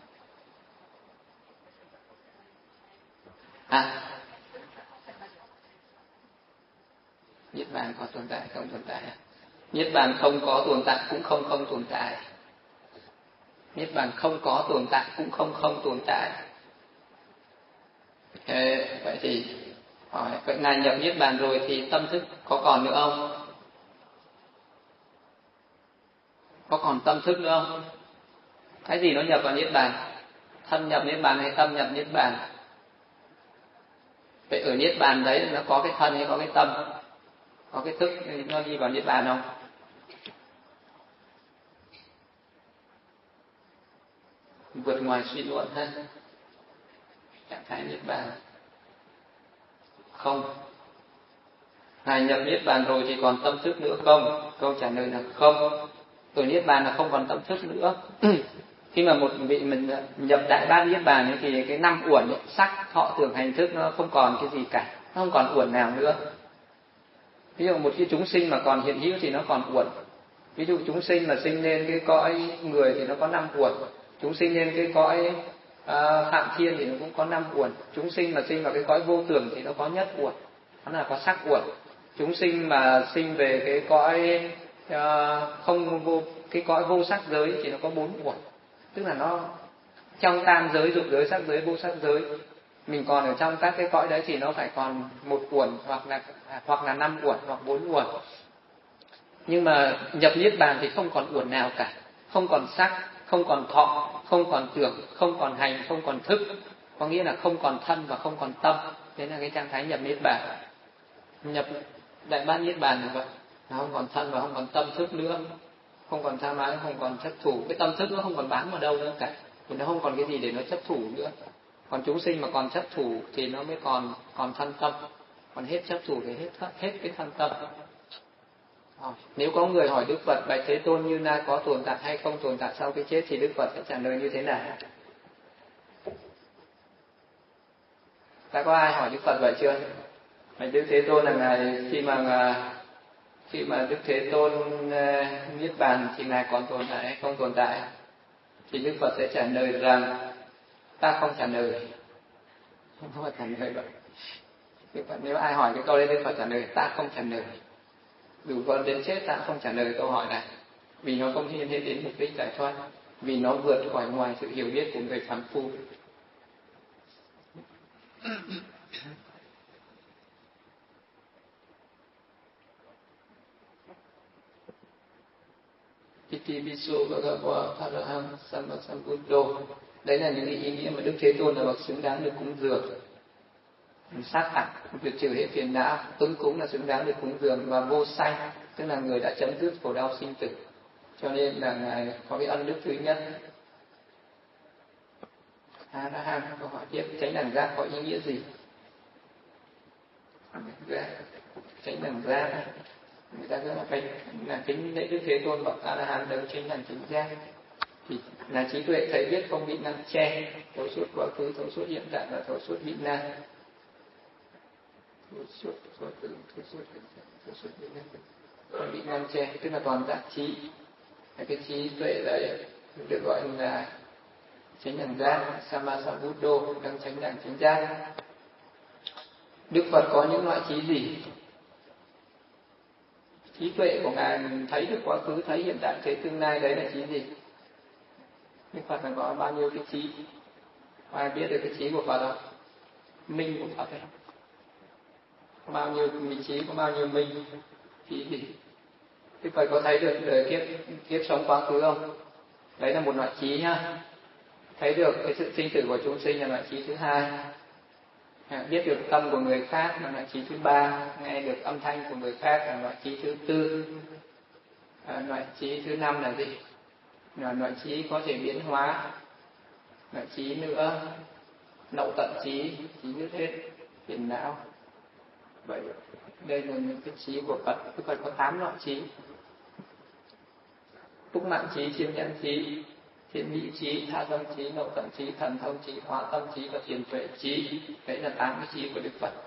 S1: À, Niết Bàn có tồn tại không tồn tại? Niết Bàn không có tồn tại cũng không không tồn tại. Niết Bàn không có tồn tại cũng không không tồn tại. Thế, vậy thì hỏi, vậy Ngài nhập Niết Bàn rồi thì tâm thức có còn nữa không? Có còn tâm thức nữa không? Cái gì nó nhập vào Niết Bàn? Thân nhập Niết Bàn hay tâm nhập Niết Bàn? Vậy ở Niết Bàn đấy nó có cái thân hay có cái tâm? Có cái thức nó đi vào Niết Bàn không? Vượt ngoài suy luận ha. Trạng thái Niết Bàn không. Ngài nhập Niết Bàn rồi thì còn tâm thức nữa không? Câu trả lời là không. Ở Niết Bàn là không còn tâm thức nữa. Khi mà một vị mình nhập Đại Bát Niết Bàn ấy, thì cái năm uẩn ấy, sắc, thọ, tưởng, hành, thức nó không còn cái gì cả, nó không còn uẩn nào nữa. Ví dụ một cái chúng sinh mà còn hiện hữu thì nó còn uẩn. Ví dụ chúng sinh mà sinh lên cái cõi người thì nó có năm uẩn. Chúng sinh lên cái cõi uh, Phạm Thiên thì nó cũng có năm uẩn. Chúng sinh mà sinh vào cái cõi vô tưởng thì nó có nhất uẩn, nó là có sắc uẩn. Chúng sinh mà sinh về cái cõi uh, không vô, cái cõi vô sắc giới thì nó có bốn uẩn. Tức là nó trong tam giới, dục giới, sắc giới, vô sắc giới, mình còn ở trong các cái cõi đấy thì nó phải còn một uẩn hoặc là hoặc là năm uẩn hoặc bốn uẩn. Nhưng mà nhập Niết Bàn thì không còn uẩn nào cả, không còn sắc, không còn thọ, không còn tưởng, không còn hành, không còn thức, có nghĩa là không còn thân và không còn tâm. Đấy là cái trạng thái nhập Niết Bàn. Nhập Đại Bát Niết Bàn là vậy, nó không còn thân và không còn tâm thức nữa, không còn tham ái, không còn chấp thủ. Cái tâm thức nó không còn bám vào đâu nữa cả, thì nó không còn cái gì để nó chấp thủ nữa. Còn chúng sinh mà còn chấp thủ thì nó mới còn còn thân tâm, còn hết chấp thủ thì hết hết cái thân tâm. À, nếu có người hỏi Đức Phật bạch Thế Tôn, Như Lai có tồn tại hay không tồn tại sau cái chết thì Đức Phật sẽ trả lời như thế nào? Đã có ai hỏi Đức Phật vậy chưa? Bạch Đức Thế Tôn là ngài khi mà khi mà Đức Thế Tôn uh, Niết Bàn thì ngài còn tồn tại hay không tồn tại? Thì Đức Phật sẽ trả lời rằng ta không trả lời. Không phải trả lời vậy. Đức Phật, nếu ai hỏi cái câu đấy Đức Phật trả lời ta không trả lời. Dù con đến chết ta không trả lời câu hỏi này, vì nó không liên hệ đến mục đích giải thoát, vì nó vượt khỏi ngoài sự hiểu biết của người phàm phu. Iti biso bhagava araham sammasambuddho. Đấy là những ý nghĩa mà Đức Thế Tôn là bậc xứng đáng được cúng dường. Sát hẳn, việc trừ hết phiền não, ứng cúng là xứng đáng được cúng dường, và vô sanh, tức là người đã chấm dứt khổ đau sinh tử. Cho nên là ngài có cái ân đức thứ nhất. Araham, câu hỏi tiếp, chánh đẳng giác có ý nghĩa gì? Chánh đẳng giác, người ta rất là phải là kính lễ Đức Thế Tôn bậc A La Hán đấng chánh đẳng chính giác. thì là trí tuệ thấy biết không bị ngăn che, thấu suốt quá khứ, thấu suốt hiện tại và thấu suốt vị nan. Thấu suốt quá khứ, thấu suốt hiện tại, thấu suốt vị nan, không bị ngăn che, tức là toàn giác trí. Cái trí tuệ đấy được gọi là chánh đẳng giác, Sammasambuddho, đang chánh đẳng chánh giác. Đức Phật có những loại trí gì? Trí tuệ của Ngài thấy được quá khứ, thấy hiện tại, thấy tương lai, đấy là trí gì? Đức Phật phải có bao nhiêu cái trí? Ai biết được cái trí của Phật không? Minh của Phật ấy. Có bao nhiêu vị trí, có bao nhiêu minh? Trí gì? Đức Phật có thấy được đời kiếp, kiếp sống quá khứ không? Đấy là một loại trí nhá. Thấy được cái sự sinh tử của chúng sinh là loại trí thứ hai. Biết được tâm của người khác là loại trí thứ ba. Nghe được âm thanh của người khác là loại trí thứ tư. À, loại trí thứ năm là gì? Là loại trí có thể biến hóa. Loại trí nữa lậu tận trí, trí biết hết phiền não. Vậy đây là những cái trí của Phật. Đức Phật có tám loại trí: túc mạng trí, chiêm nhãn trí, thiên mỹ trí, tha tâm trí, lậu tận trí, thần thông trí, hóa tâm trí và thiền tuệ trí. Đấy là tám cái trí của Đức Phật.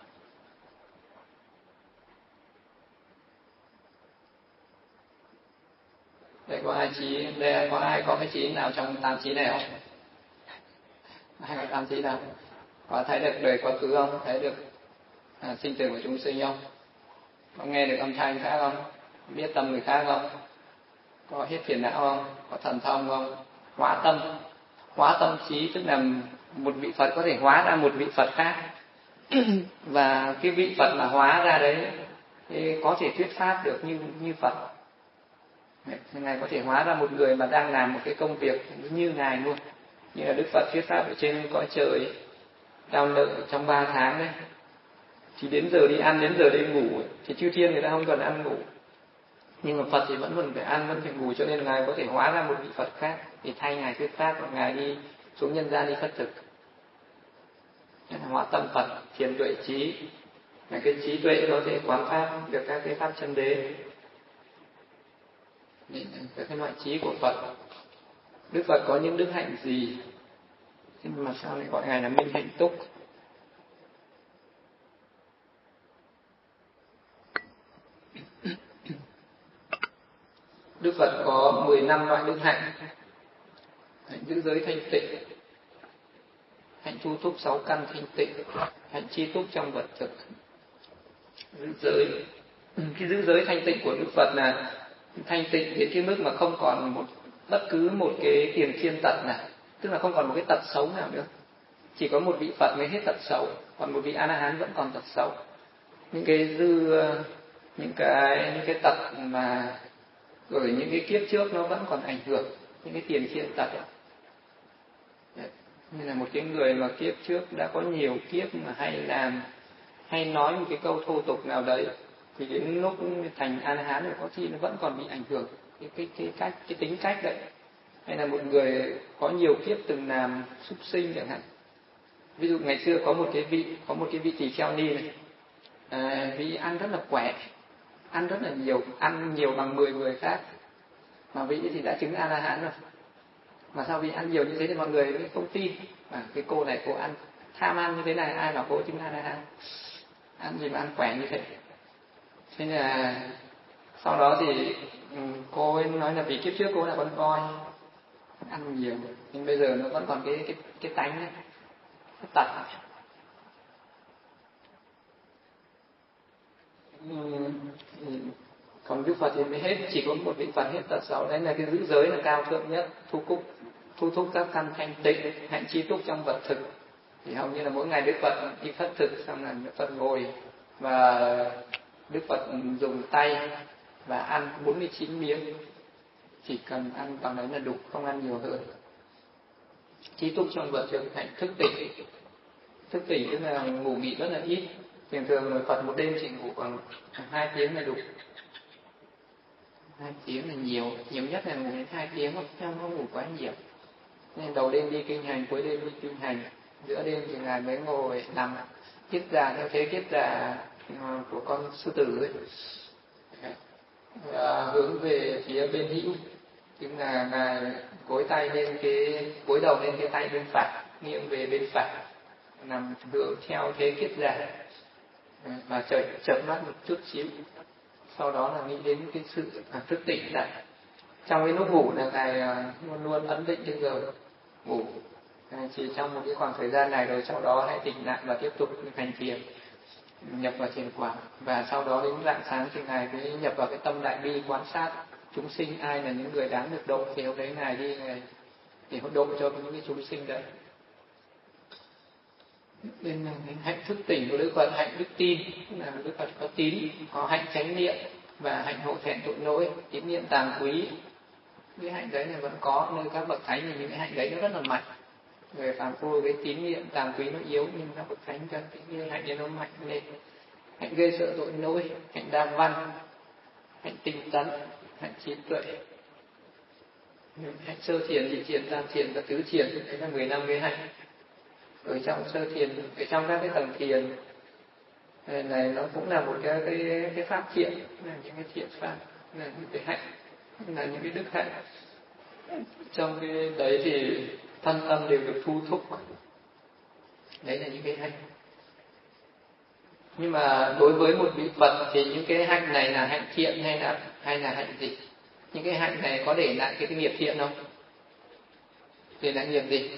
S1: Đây có hai trí, đây có ai có cái trí nào trong tám trí này không? Ai có tám trí nào? Có thấy được đời quá khứ không? Thấy được à, sinh tử của chúng sinh không? Có nghe được âm thanh khác không? Biết tâm người khác không? Có hết phiền não không? Có thần thông không? Hóa tâm. Hóa tâm trí tức là một vị Phật có thể hóa ra một vị Phật khác. Và cái vị Phật mà hóa ra đấy thì có thể thuyết pháp được như như Phật. Ngài có thể hóa ra một người mà đang làm một cái công việc như Ngài luôn. Như là Đức Phật thuyết pháp ở trên cõi trời đau nợ trong ba tháng đấy. Thì đến giờ đi ăn, đến giờ đi ngủ thì chư thiên người ta không cần ăn ngủ. Nhưng mà Phật thì vẫn còn phải ăn, vẫn phải ngủ, cho nên Ngài có thể hóa ra một vị Phật khác thì thay Ngài thuyết pháp và Ngài đi xuống nhân gian đi khất thực. Nên là hóa tâm Phật, thiền tuệ trí. Là cái trí tuệ có thể quán pháp được các cái pháp chân đế. Đây là các cái loại trí của Phật. Đức Phật có những đức hạnh gì? Nhưng mà sao lại gọi Ngài là Minh Hạnh Túc? Đức Phật có mười lăm loại đức hạnh. Hạnh giữ giới thanh tịnh, hạnh thu thúc sáu căn thanh tịnh, hạnh chi túc trong vật thực. Giữ giới, cái giữ giới thanh tịnh của Đức Phật là thanh tịnh đến cái mức mà không còn một bất cứ một cái tiền thiên tật nào, tức là không còn một cái tật xấu nào nữa. Chỉ có một vị Phật mới hết tật xấu, còn một vị A La Hán vẫn còn tật xấu. Những cái dư, những cái những cái tật mà ở những cái kiếp trước nó vẫn còn ảnh hưởng, những cái tiền thiên tật ấy. Như là một cái người mà kiếp trước đã có nhiều kiếp mà hay làm, hay nói một cái câu thô tục nào đấy, thì đến lúc thành A La Hán thì có khi nó vẫn còn bị ảnh hưởng cái cái cái cách cái tính cách đấy. Hay là một người có nhiều kiếp từng làm súc sinh chẳng hạn. Ví dụ ngày xưa có một cái vị có một cái vị tỳ kheo ni này, à, vị ăn rất là khỏe, ăn rất là nhiều, ăn nhiều bằng mười người khác, mà vị thì đã chứng A La Hán rồi. Mà sao vị ăn nhiều như thế thì mọi người mới không tin. Và cái cô này cô ăn tham ăn như thế này, ai bảo cô chứng A La Hán? Ăn gì mà ăn khỏe như thế? Thế là sau đó thì cô ấy nói là vì kiếp trước cô là con voi, ăn nhiều, nhưng bây giờ nó vẫn còn cái cái cái tánh ấy, cái tật. Còn Đức Phật thì mới hết, chỉ có một vị Phật hết tật xấu, đấy là cái giữ giới là cao thượng nhất, thu cúc thu thúc các căn thanh tịnh, hạnh chi túc trong vật thực. Thì hầu như là mỗi ngày Đức Phật đi khất thực xong là Đức Phật ngồi và Đức Phật dùng tay và ăn bốn mươi chín miếng, chỉ cần ăn bằng đấy là đủ, không ăn nhiều hơn. Chi túc trong vật thực, hạnh thức tỉnh. Thức tỉnh tức là ngủ nghỉ rất là ít. Thường thường người Phật một đêm chỉ ngủ khoảng hai tiếng là đủ. Hai tiếng là nhiều, nhiều nhất là ngủ đến hai tiếng, không không ngủ quá nhiều. Nên đầu đêm đi kinh hành, cuối đêm đi kinh hành, giữa đêm thì ngài mới ngồi nằm kiết già theo thế kiết già của con sư tử ấy, và hướng về phía bên hữu, tức là ngài gối tay lên cái gối đầu lên cái tay bên phải, nghiêng về bên phải, nằm hướng theo thế kiết già, và chợp chợp mắt một chút xíu. Sau đó là nghĩ đến cái sự à, thức tỉnh lại. Trong cái lúc ngủ là ngài luôn luôn ấn định cái giờ ngủ, chỉ trong một cái khoảng thời gian này rồi sau đó hãy tỉnh lại và tiếp tục hành thiền, nhập vào thiền quán. Và sau đó đến rạng sáng thì ngài mới nhập vào cái tâm đại bi, quan sát chúng sinh ai là những người đáng được độ, thì hôm đấy ngài đi ngài thì độ cho những cái chúng sinh đấy. Nên là hạnh thức tỉnh của Đức Phật, hạnh đức tin, là Đức Phật có tín, có hạnh chánh niệm và hạnh hộ thẹn tội lỗi, tín niệm tàm quý. Cái hạnh đấy là vẫn có nơi các bậc thánh, thì những cái hạnh đấy nó rất là mạnh. Người phàm phu cái tín niệm tàm quý nó yếu, nhưng các bậc thánh cho cái hạnh đấy nó mạnh lên. Hạnh ghê sợ tội lỗi, hạnh đàm văn, hạnh tinh tấn, hạnh trí tuệ, hạnh sơ thiền, nhị thiền, tam thiền và tứ thiền. Đấy là mười năm cái hạnh. Ở trong sơ thiền, ở trong các cái tầng thiền này nó cũng là một cái cái cái pháp thiện, là những cái thiện pháp, là những cái hạnh, là những cái đức hạnh. Trong cái đấy thì thân tâm đều được thu thúc. Đấy là những cái hạnh. Nhưng mà đối với một vị Phật thì những cái hạnh này là hạnh thiện hay là hay là hạnh gì? Những cái hạnh này có để lại cái, cái nghiệp thiện không? Để lại nghiệp gì?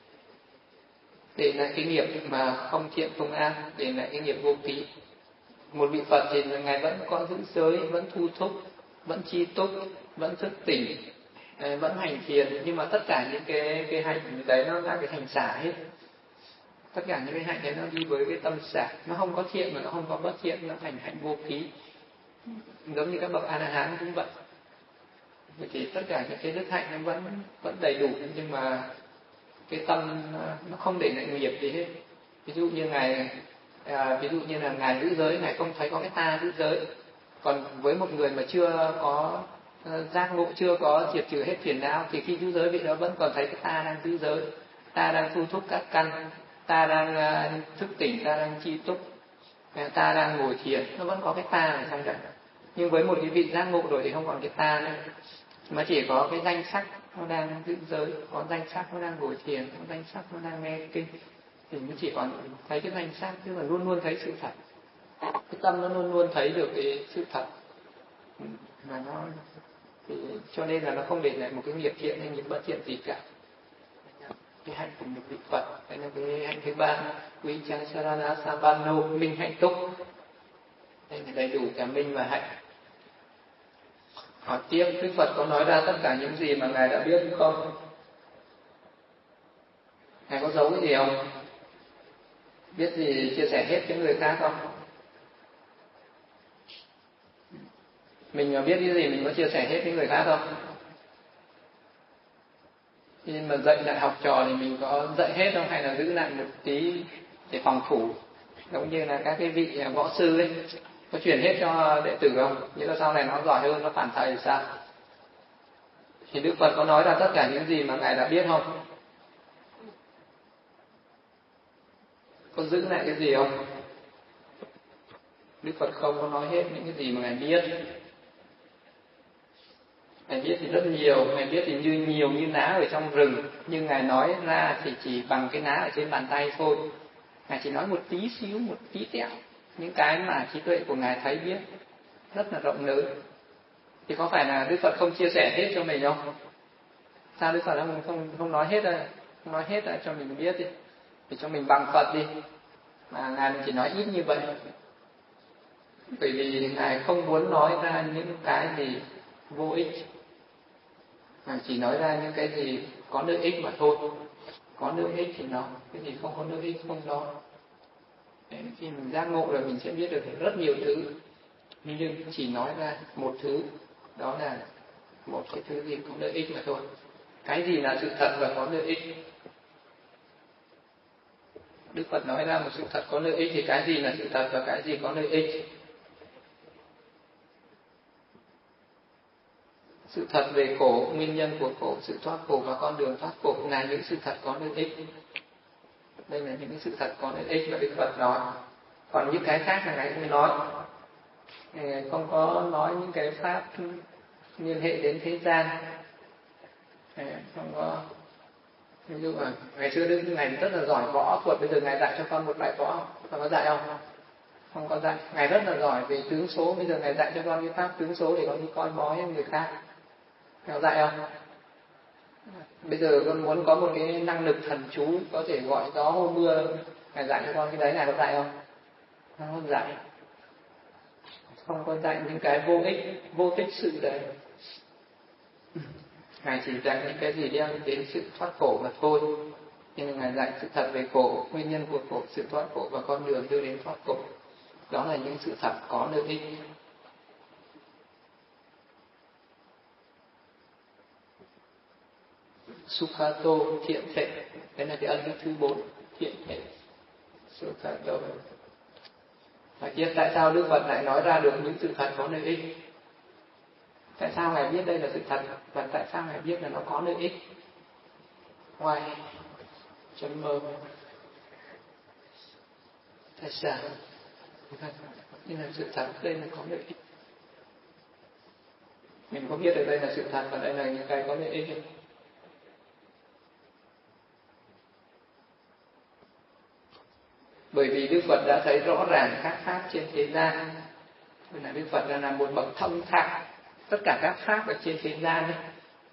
S1: Để lại cái nghiệp mà không thiện không ác, để lại cái nghiệp vô ký. Một vị Phật thì ngài vẫn có giữ giới, vẫn thu thúc, vẫn chi túc, vẫn thức tỉnh, vẫn hành thiền, nhưng mà tất cả những cái cái hạnh đấy nó là cái hành xả hết. Tất cả những cái hạnh đấy nó đi với cái tâm xả, nó không có thiện mà nó không có bất thiện, nó thành hạnh vô ký. Giống như các bậc A-la-hán cũng vậy. Vậy thì tất cả những cái đức hạnh nó vẫn vẫn đầy đủ, nhưng mà cái tâm nó không để lại nghiệp gì hết. Ví dụ như ngài à, ví dụ như là ngài giữ giới, ngài không thấy có cái ta giữ giới. Còn với một người mà chưa có uh, giác ngộ, chưa có diệt trừ hết phiền não, thì khi giữ giới vị đó vẫn còn thấy cái ta đang giữ giới, ta đang thu thúc các căn, ta đang uh, thức tỉnh, ta đang chi túc, ta đang ngồi thiền, nó vẫn có cái ta ở trong đó. Nhưng với một cái vị giác ngộ rồi thì không còn cái ta nữa, mà chỉ có cái danh sắc nó đang giữ giới, có danh sắc nó đang ngồi thiền, có danh sắc nó đang nghe kinh, thì mới chỉ còn thấy cái danh sắc, chứ mà luôn luôn thấy sự thật. Cái tâm nó luôn luôn thấy được cái sự thật, mà nó thì cho nên là nó không để lại một cái nghiệp thiện hay nghiệp bất thiện gì cả. Cái hạnh của một vị Phật, đây là cái hạnh thứ ba, quý cha sarana sambano, minh hạnh túc. Đây là đầy đủ cả minh và hạnh. Hỏi tiếp, Đức Phật có nói ra tất cả những gì mà ngài đã biết không? Ngài có giấu cái gì không? Biết gì chia sẻ hết với người khác không? Mình mà biết cái gì mình có chia sẻ hết với người khác không? Khi mà dạy lại học trò thì mình có dạy hết không, hay là giữ lại một tí để phòng thủ? Giống như là các cái vị võ sư ấy, có truyền hết cho đệ tử không? Nghĩa là sau này nó giỏi hơn, nó phản thầy sao? Thì Đức Phật có nói ra tất cả những gì mà ngài đã biết không? Có giữ lại cái gì không? Đức Phật không có nói hết những cái gì mà ngài biết. Ngài biết thì rất nhiều, ngài biết thì như nhiều như lá ở trong rừng, nhưng ngài nói ra thì chỉ bằng cái lá ở trên bàn tay thôi. Ngài chỉ nói một tí xíu, một tí tẹo, những cái mà trí tuệ của ngài thấy biết rất là rộng lớn. Thì có phải là Đức Phật không chia sẻ hết cho mình không? Sao Đức Phật không không không nói hết ra, không nói hết ra cho mình biết đi, thì cho mình bằng Phật đi, mà ngài chỉ nói ít như vậy. Bởi vì ngài không muốn nói ra những cái gì vô ích, ngài chỉ nói ra những cái gì có lợi ích mà thôi. Có lợi ích thì nói, cái gì không có lợi ích không nói. Đấy, khi mình giác ngộ rồi mình sẽ biết được rất nhiều thứ, nhưng chỉ nói ra một thứ, đó là một cái thứ gì có lợi ích mà thôi. Cái gì là sự thật và có lợi ích? Đức Phật nói ra một sự thật có lợi ích thì cái gì là sự thật và cái gì có lợi ích? Sự thật về khổ, nguyên nhân của khổ, sự thoát khổ và con đường thoát khổ là những sự thật có lợi ích. Đây là những sự thật có lợi ích mà Đức Phật nói. Còn những cái khác là Ngài không nói. Ngài không có nói những cái pháp liên hệ đến thế gian. Không có. Ví dụ là ngày xưa Đức Ngài rất là giỏi võ thuật, bây giờ Ngài dạy cho con một bài võ, con có dạy không? Không có dạy. Ngài rất là giỏi về tướng số, bây giờ Ngài dạy cho con cái pháp tướng số để con đi coi bói người khác, Ngài có dạy không? Bây giờ con muốn có một cái năng lực thần chú có thể gọi gió hô mưa, Ngài dạy cho con cái đấy, Ngài có dạy không? Không có dạy. Không có dạy những cái vô ích, vô tích sự đấy. Ngài chỉ dạy những cái gì đem đến sự thoát khổ mà thôi. Nhưng Ngài dạy sự thật về khổ, nguyên nhân của khổ, sự thoát khổ và con đường đưa đến thoát khổ. Đó là những sự thật có lợi ích. Sukhato, thiện thể. Đấy là cái ân đức thứ bốn, thiện thể. Sukhato. Phải biết tại sao Đức Phật lại nói ra được những sự thật có lợi ích. Tại sao Ngài biết đây là sự thật và tại sao Ngài biết là nó có lợi ích? Why? Chấm mơ. Tại sao? Nhưng là sự thật, đây là có lợi ích. Mình có biết được đây là sự thật và đây là những cái có lợi ích không? Bởi vì Đức Phật đã thấy rõ ràng các pháp trên thế gian. Nên là Đức Phật là một bậc thông thạo tất cả các pháp ở trên thế gian ấy.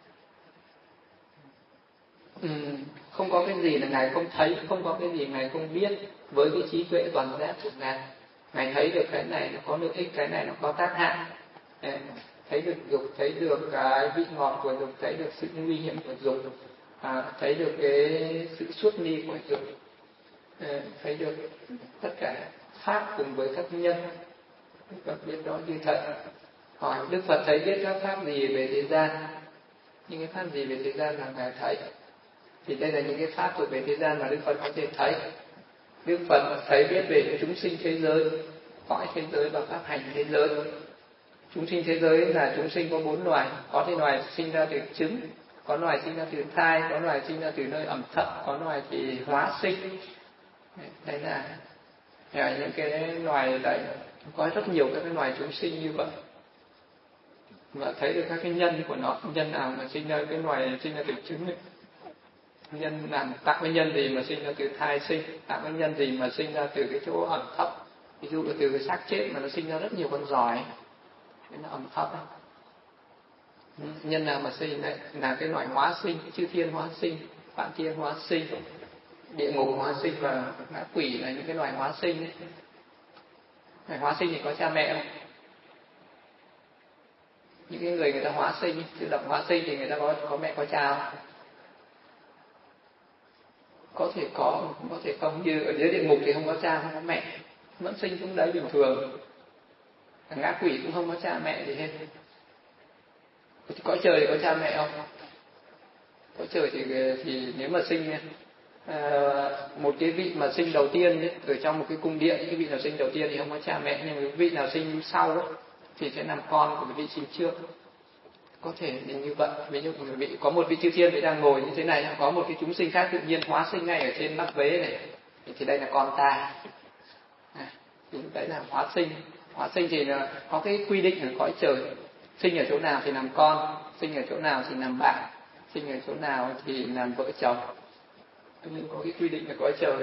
S1: Ừ, không có cái gì là Ngài không thấy, không có cái gì Ngài không biết. Với cái trí tuệ toàn giác của Ngài, Ngài thấy được cái này nó có lợi ích, cái này nó có tác hại. Thấy được dục, thấy được cái vị ngọt của dục, thấy được sự nguy hiểm của dục, à, thấy được cái sự xuất ly của dục, à, thấy được tất cả pháp cùng với các nhân. Đức Phật biết đó như thật. Hỏi Đức Phật thấy biết các pháp gì về thế gian? Những cái pháp gì về thế gian là Ngài thấy. Thì đây là những cái pháp thuộc về thế gian mà Đức Phật có thể thấy. Đức Phật thấy biết về chúng sinh thế giới, cõi thế giới và pháp hành thế giới. Chúng sinh thế giới là chúng sinh có bốn loài. Có thể loài sinh ra từ trứng, có loài sinh ra từ thai, có loài sinh ra từ nơi ẩm thấp, có loài thì hóa sinh. Đây là, là những cái loài đấy. Có rất nhiều các cái loài chúng sinh như vậy. Và thấy được các cái nhân của nó. Nhân nào mà sinh ra cái loài sinh ra từ trứng ấy. Nhân làm tạo cái nhân gì mà sinh ra từ thai sinh, tạo cái nhân gì mà sinh ra từ cái chỗ ẩm thấp. Ví dụ là từ cái xác chết mà nó sinh ra rất nhiều con giỏi, cái nó ẩm thấp ấy. Nhân nào mà sinh đấy là cái loại hóa sinh, chư thiên hóa sinh, vạn thiên hóa sinh, địa ngục hóa sinh và ngã quỷ là những cái loài hóa sinh ấy. Loài hóa sinh thì có cha mẹ không? Những cái người người ta hóa sinh, tự động hóa sinh thì người ta có có mẹ có cha không? Có thể có, có thể không. Như ở dưới địa ngục thì không có cha, không có mẹ, vẫn sinh xuống đấy bình thường. Ngã quỷ cũng không có cha mẹ gì hết. Cõi trời thì có cha mẹ không? Cõi trời thì thì nếu mà sinh à, một cái vị mà sinh đầu tiên ấy, ở trong một cái cung điện, cái vị nào sinh đầu tiên thì không có cha mẹ, nhưng cái vị nào sinh sau ấy, thì sẽ làm con của cái vị sinh trước. Có thể là như vậy. Ví dụ vị có một vị chư thiên vị đang ngồi như thế này, có một cái chúng sinh khác tự nhiên hóa sinh ngay ở trên nắp vế này, thì đây là con ta. À, thì đấy là hóa sinh. Hóa sinh thì là có cái quy định ở cõi trời. Sinh ở chỗ nào thì làm con, sinh ở chỗ nào thì làm bạn, sinh ở chỗ nào thì làm vợ chồng. Nhưng có cái quy định ở cõi trời.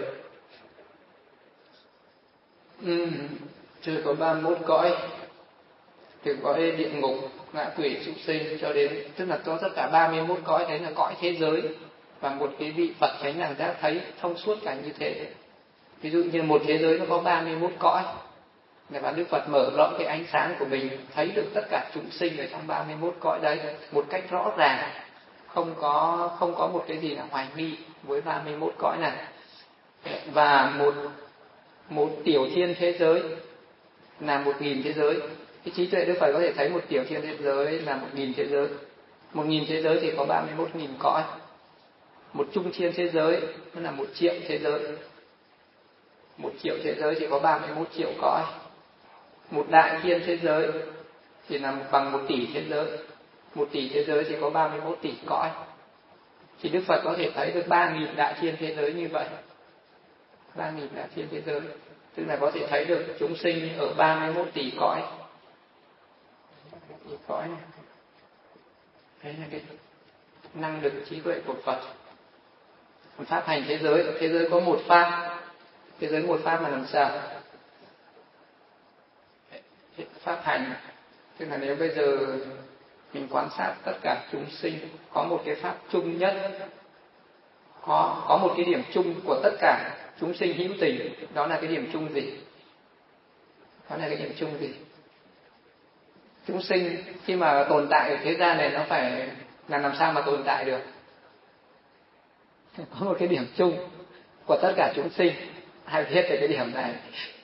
S1: Ừ, trời có ba mươi mốt cõi. Từ cõi địa ngục, ngạ quỷ, súc sinh cho đến, tức là có tất cả ba mươi mốt cõi, đấy là cõi thế giới. Và một cái vị Phật Thánh Đẳng Giác thấy thông suốt cả như thế. Ví dụ như một thế giới nó có ba mươi mốt cõi, và Đức Phật mở rộng cái ánh sáng của mình, thấy được tất cả chúng sinh ở trong ba mươi mốt cõi đấy một cách rõ ràng, không có không có một cái gì là hoài nghi với ba mươi mốt cõi này. Và một một tiểu thiên thế giới là một nghìn thế giới. Cái trí tuệ Đức Phật có thể thấy một tiểu thiên thế giới là một nghìn thế giới. Một nghìn thế giới thì có ba mươi mốt nghìn cõi. Một trung thiên thế giới nó là một triệu thế giới. Một triệu thế giới thì có ba mươi mốt triệu cõi. Một đại thiên thế giới thì là bằng một tỷ thế giới. Một tỷ thế giới thì có ba mươi mốt tỷ cõi. Thì Đức Phật có thể thấy được ba nghìn đại thiên thế giới như vậy. Ba nghìn đại thiên thế giới, tức là có thể thấy được chúng sinh ở ba mươi mốt tỷ cõi. Tỷ cõi này. Đấy là cái năng lực trí tuệ của Phật. Còn pháp hành thế giới, thế giới có một pháp, thế giới một pháp mà làm sao? Pháp hành, tức là nếu bây giờ mình quan sát tất cả chúng sinh có một cái pháp chung nhất, có có một cái điểm chung của tất cả chúng sinh hữu tình, đó là cái điểm chung gì? Đó là cái điểm chung gì? Chúng sinh khi mà tồn tại ở thế gian này nó phải là làm sao mà tồn tại được? Có một cái điểm chung của tất cả chúng sinh. Ai biết về cái điểm này?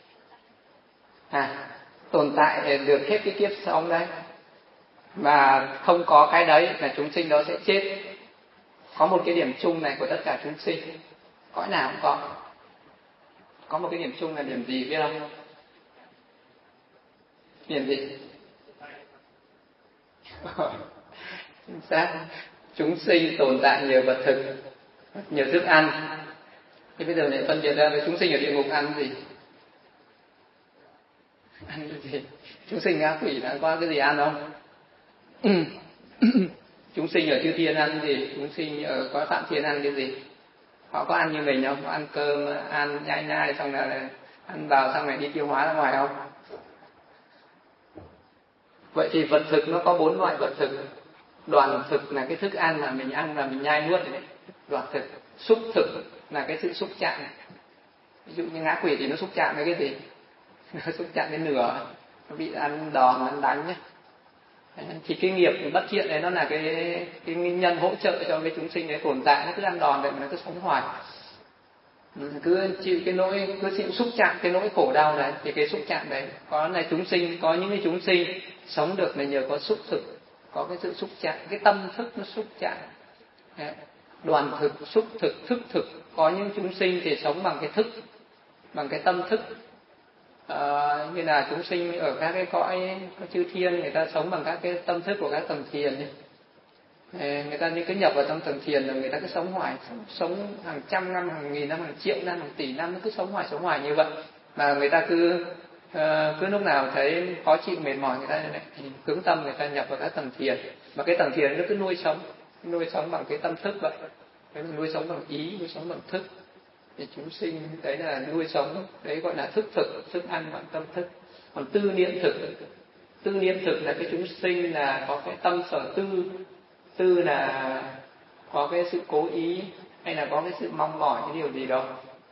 S1: À, tồn tại để được hết cái kiếp sống đấy. Và không có cái đấy là chúng sinh đó sẽ chết. Có một cái điểm chung này của tất cả chúng sinh. Cõi nào cũng có. Có một cái điểm chung là điểm gì biết không? Điểm gì? Chính xác. Chúng sinh tồn tại nhờ vật thực, nhờ thức ăn. Thì bây giờ này phân biệt ra với chúng sinh ở địa ngục ăn gì? Ăn cái gì? Chúng sinh ngã quỷ đã có cái gì ăn không? Chúng sinh ở chư thiên ăn cái gì? Chúng sinh ở cõi phạm thiên ăn cái gì? Họ có ăn như mình không? Có ăn cơm, ăn nhai nhai xong là ăn vào xong lại đi tiêu hóa ra ngoài không? Vậy thì vật thực nó có bốn loại vật thực. Đoàn thực là cái thức ăn mà mình ăn và mình nhai nuốt đấy. Đoàn thực. Xúc thực là cái sự xúc chạm. Ví dụ như ngã quỷ thì nó xúc chạm với cái gì? Nó xúc chạm với nửa, nó bị ăn đòn, ăn đánh nhé. Thì cái nghiệp bất thiện đấy nó là cái cái nguyên nhân hỗ trợ cho cái chúng sinh đấy tồn tại. Nó cứ ăn đòn vậy mà nó cứ sống hoài, cứ chịu cái nỗi, cứ chịu xúc chạm cái nỗi khổ đau đấy. Thì cái xúc chạm đấy có là chúng sinh, có những cái chúng sinh sống được là nhờ có xúc thực, có cái sự xúc chạm, cái tâm thức nó xúc chạm. Đoàn thực, xúc thực, thức thực. Có những chúng sinh thì sống bằng cái thức, bằng cái tâm thức. À, như là chúng sinh ở các cái cõi chư thiên, người ta sống bằng các cái tâm thức của các tầng thiền ấy. Người ta như cứ nhập vào trong tầng thiền rồi người ta cứ sống hoài, sống, sống hàng trăm năm, hàng nghìn năm, hàng triệu năm, hàng tỷ năm, nó cứ sống hoài sống hoài như vậy. Mà người ta cứ uh, cứ lúc nào thấy khó chịu mệt mỏi người ta lại cứng tâm, người ta nhập vào các tầng thiền. Mà cái tầng thiền nó cứ nuôi sống, nuôi sống bằng cái tâm thức vậy. Đấy là nuôi sống bằng ý, nuôi sống bằng thức. Thì chúng sinh đấy là nuôi sống, đấy gọi là thức thực, thức ăn bằng tâm thức. Còn tư niệm thực, tư niệm thực là cái chúng sinh là có cái tâm sở tư. Tư là có cái sự cố ý hay là có cái sự mong mỏi cái điều gì đó.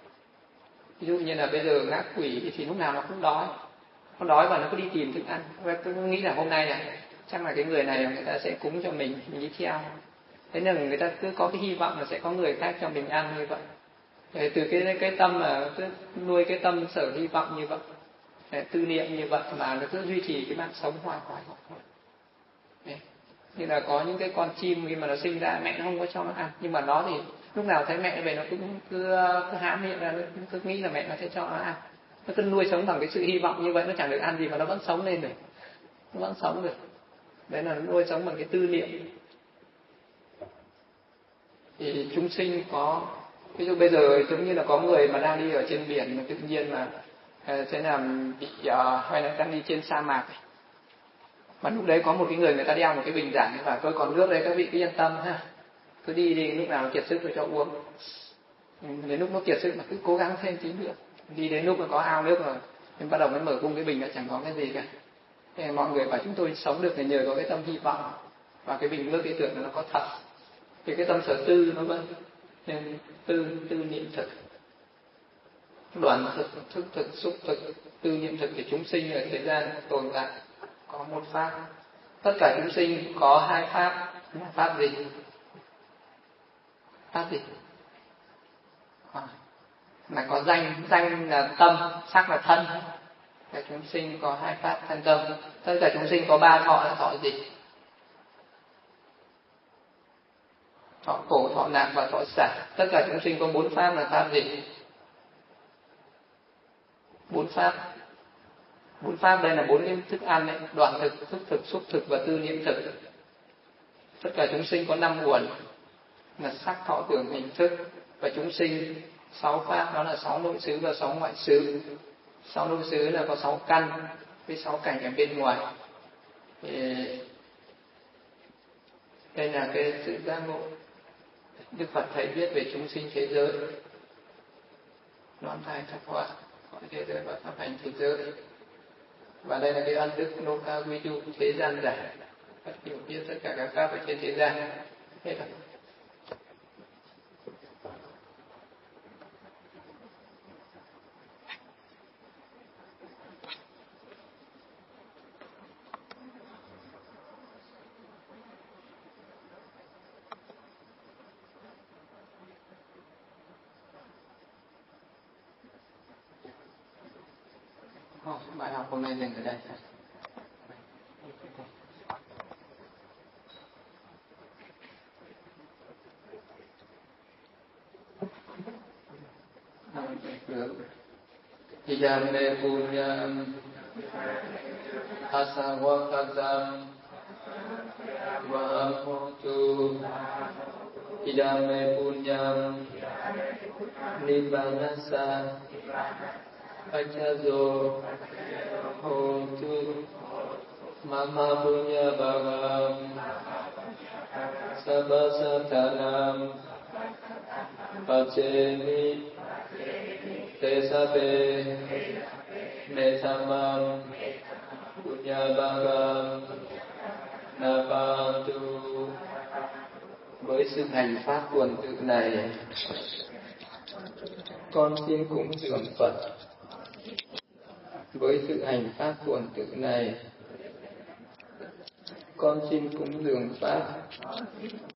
S1: Ví dụ như là bây giờ ngã quỷ thì lúc nào nó cũng đói, nó đói và nó cứ đi tìm thức ăn. Và tôi nghĩ là hôm nay này chắc là cái người này người ta sẽ cúng cho mình, mình đi theo. Thế nên người ta cứ có cái hy vọng là sẽ có người khác cho mình ăn như vậy. Để từ cái cái tâm mà cứ nuôi cái tâm sở hy vọng như vậy, để tư niệm như vậy mà nó cứ duy trì cái mạng sống hoài hoài hoài. Như là có những cái con chim khi mà nó sinh ra mẹ nó không có cho nó ăn, nhưng mà nó thì lúc nào thấy mẹ về nó cũng cứ, cứ há miệng ra, nó cứ nghĩ là mẹ nó sẽ cho nó ăn. Nó cứ nuôi sống bằng cái sự hy vọng như vậy, nó chẳng được ăn gì mà nó vẫn sống lên được, nó vẫn sống được. Đấy là nuôi sống bằng cái tư niệm. Thì chúng sinh có, ví dụ bây giờ giống như là có người mà đang đi ở trên biển mà tự nhiên mà sẽ làm bị uh, hay là đang đi trên sa mạc, mà lúc đấy có một cái người người ta đeo một cái bình rảnh và tôi còn nước đấy, các vị cứ yên tâm ha, cứ đi đi, lúc nào nó kiệt sức tôi cho uống. Đến lúc nó kiệt sức mà cứ cố gắng thêm tí nữa, đi đến lúc mà có ao nước rồi nên bắt đầu mới mở cung cái bình, nó chẳng có cái gì cả. Thế mọi người bảo chúng tôi sống được là nhờ có cái tâm hy vọng và cái bình nước, cái tưởng là nó có thật. Thì cái tâm sở tư nó vẫn nên tư tư niệm thực, đoàn thực, thức thực, xúc thực, tư niệm thực. Thì chúng sinh ở thế gian tồn tại có một pháp, tất cả chúng sinh có hai pháp. Pháp gì? Pháp gì? À, là có danh, danh là tâm, sắc là thân. Tất cả chúng sinh có hai pháp thân tâm. Tất cả chúng sinh có ba thọ, là thọ gì? Thọ khổ, thọ nạn và thọ xả. Tất cả chúng sinh có bốn pháp, là pháp gì? Bốn pháp. Bốn pháp đây là bốn cái thức ăn đấy: đoạn thực, thức thực, xúc thực và tư niệm thực. Tất cả chúng sinh có năm nguồn là sắc, thọ, tưởng, hành, thức. Và chúng sinh sáu pháp, đó là sáu nội xứ và sáu ngoại xứ. Sáu nội xứ là có sáu căn với sáu cảnh ở bên ngoài. Thì Đây là cái sự giác ngộ. Đức Phật thầy viết về chúng sinh thế giới, non thai thập họa, cõi thế giới và pháp hành thế giới. Và đây là cái ân đức nô ca quy du thế gian giải, Phật hiểu biết tất cả các pháp ở trên thế gian. Hết rồi. Bài học hôm nay dừng ở đây. Idame punyam asawakazam vahamotu. Idame punyam nibbanasa achazo hotu. Mama punya bhagam sabbasatanam pacemi tesabe metamam punya bhagam napantu. Với sự hành pháp tuần tự này, con xin cúng dường Phật. Với sự hành pháp tuần tự này, con xin cúng dường Pháp.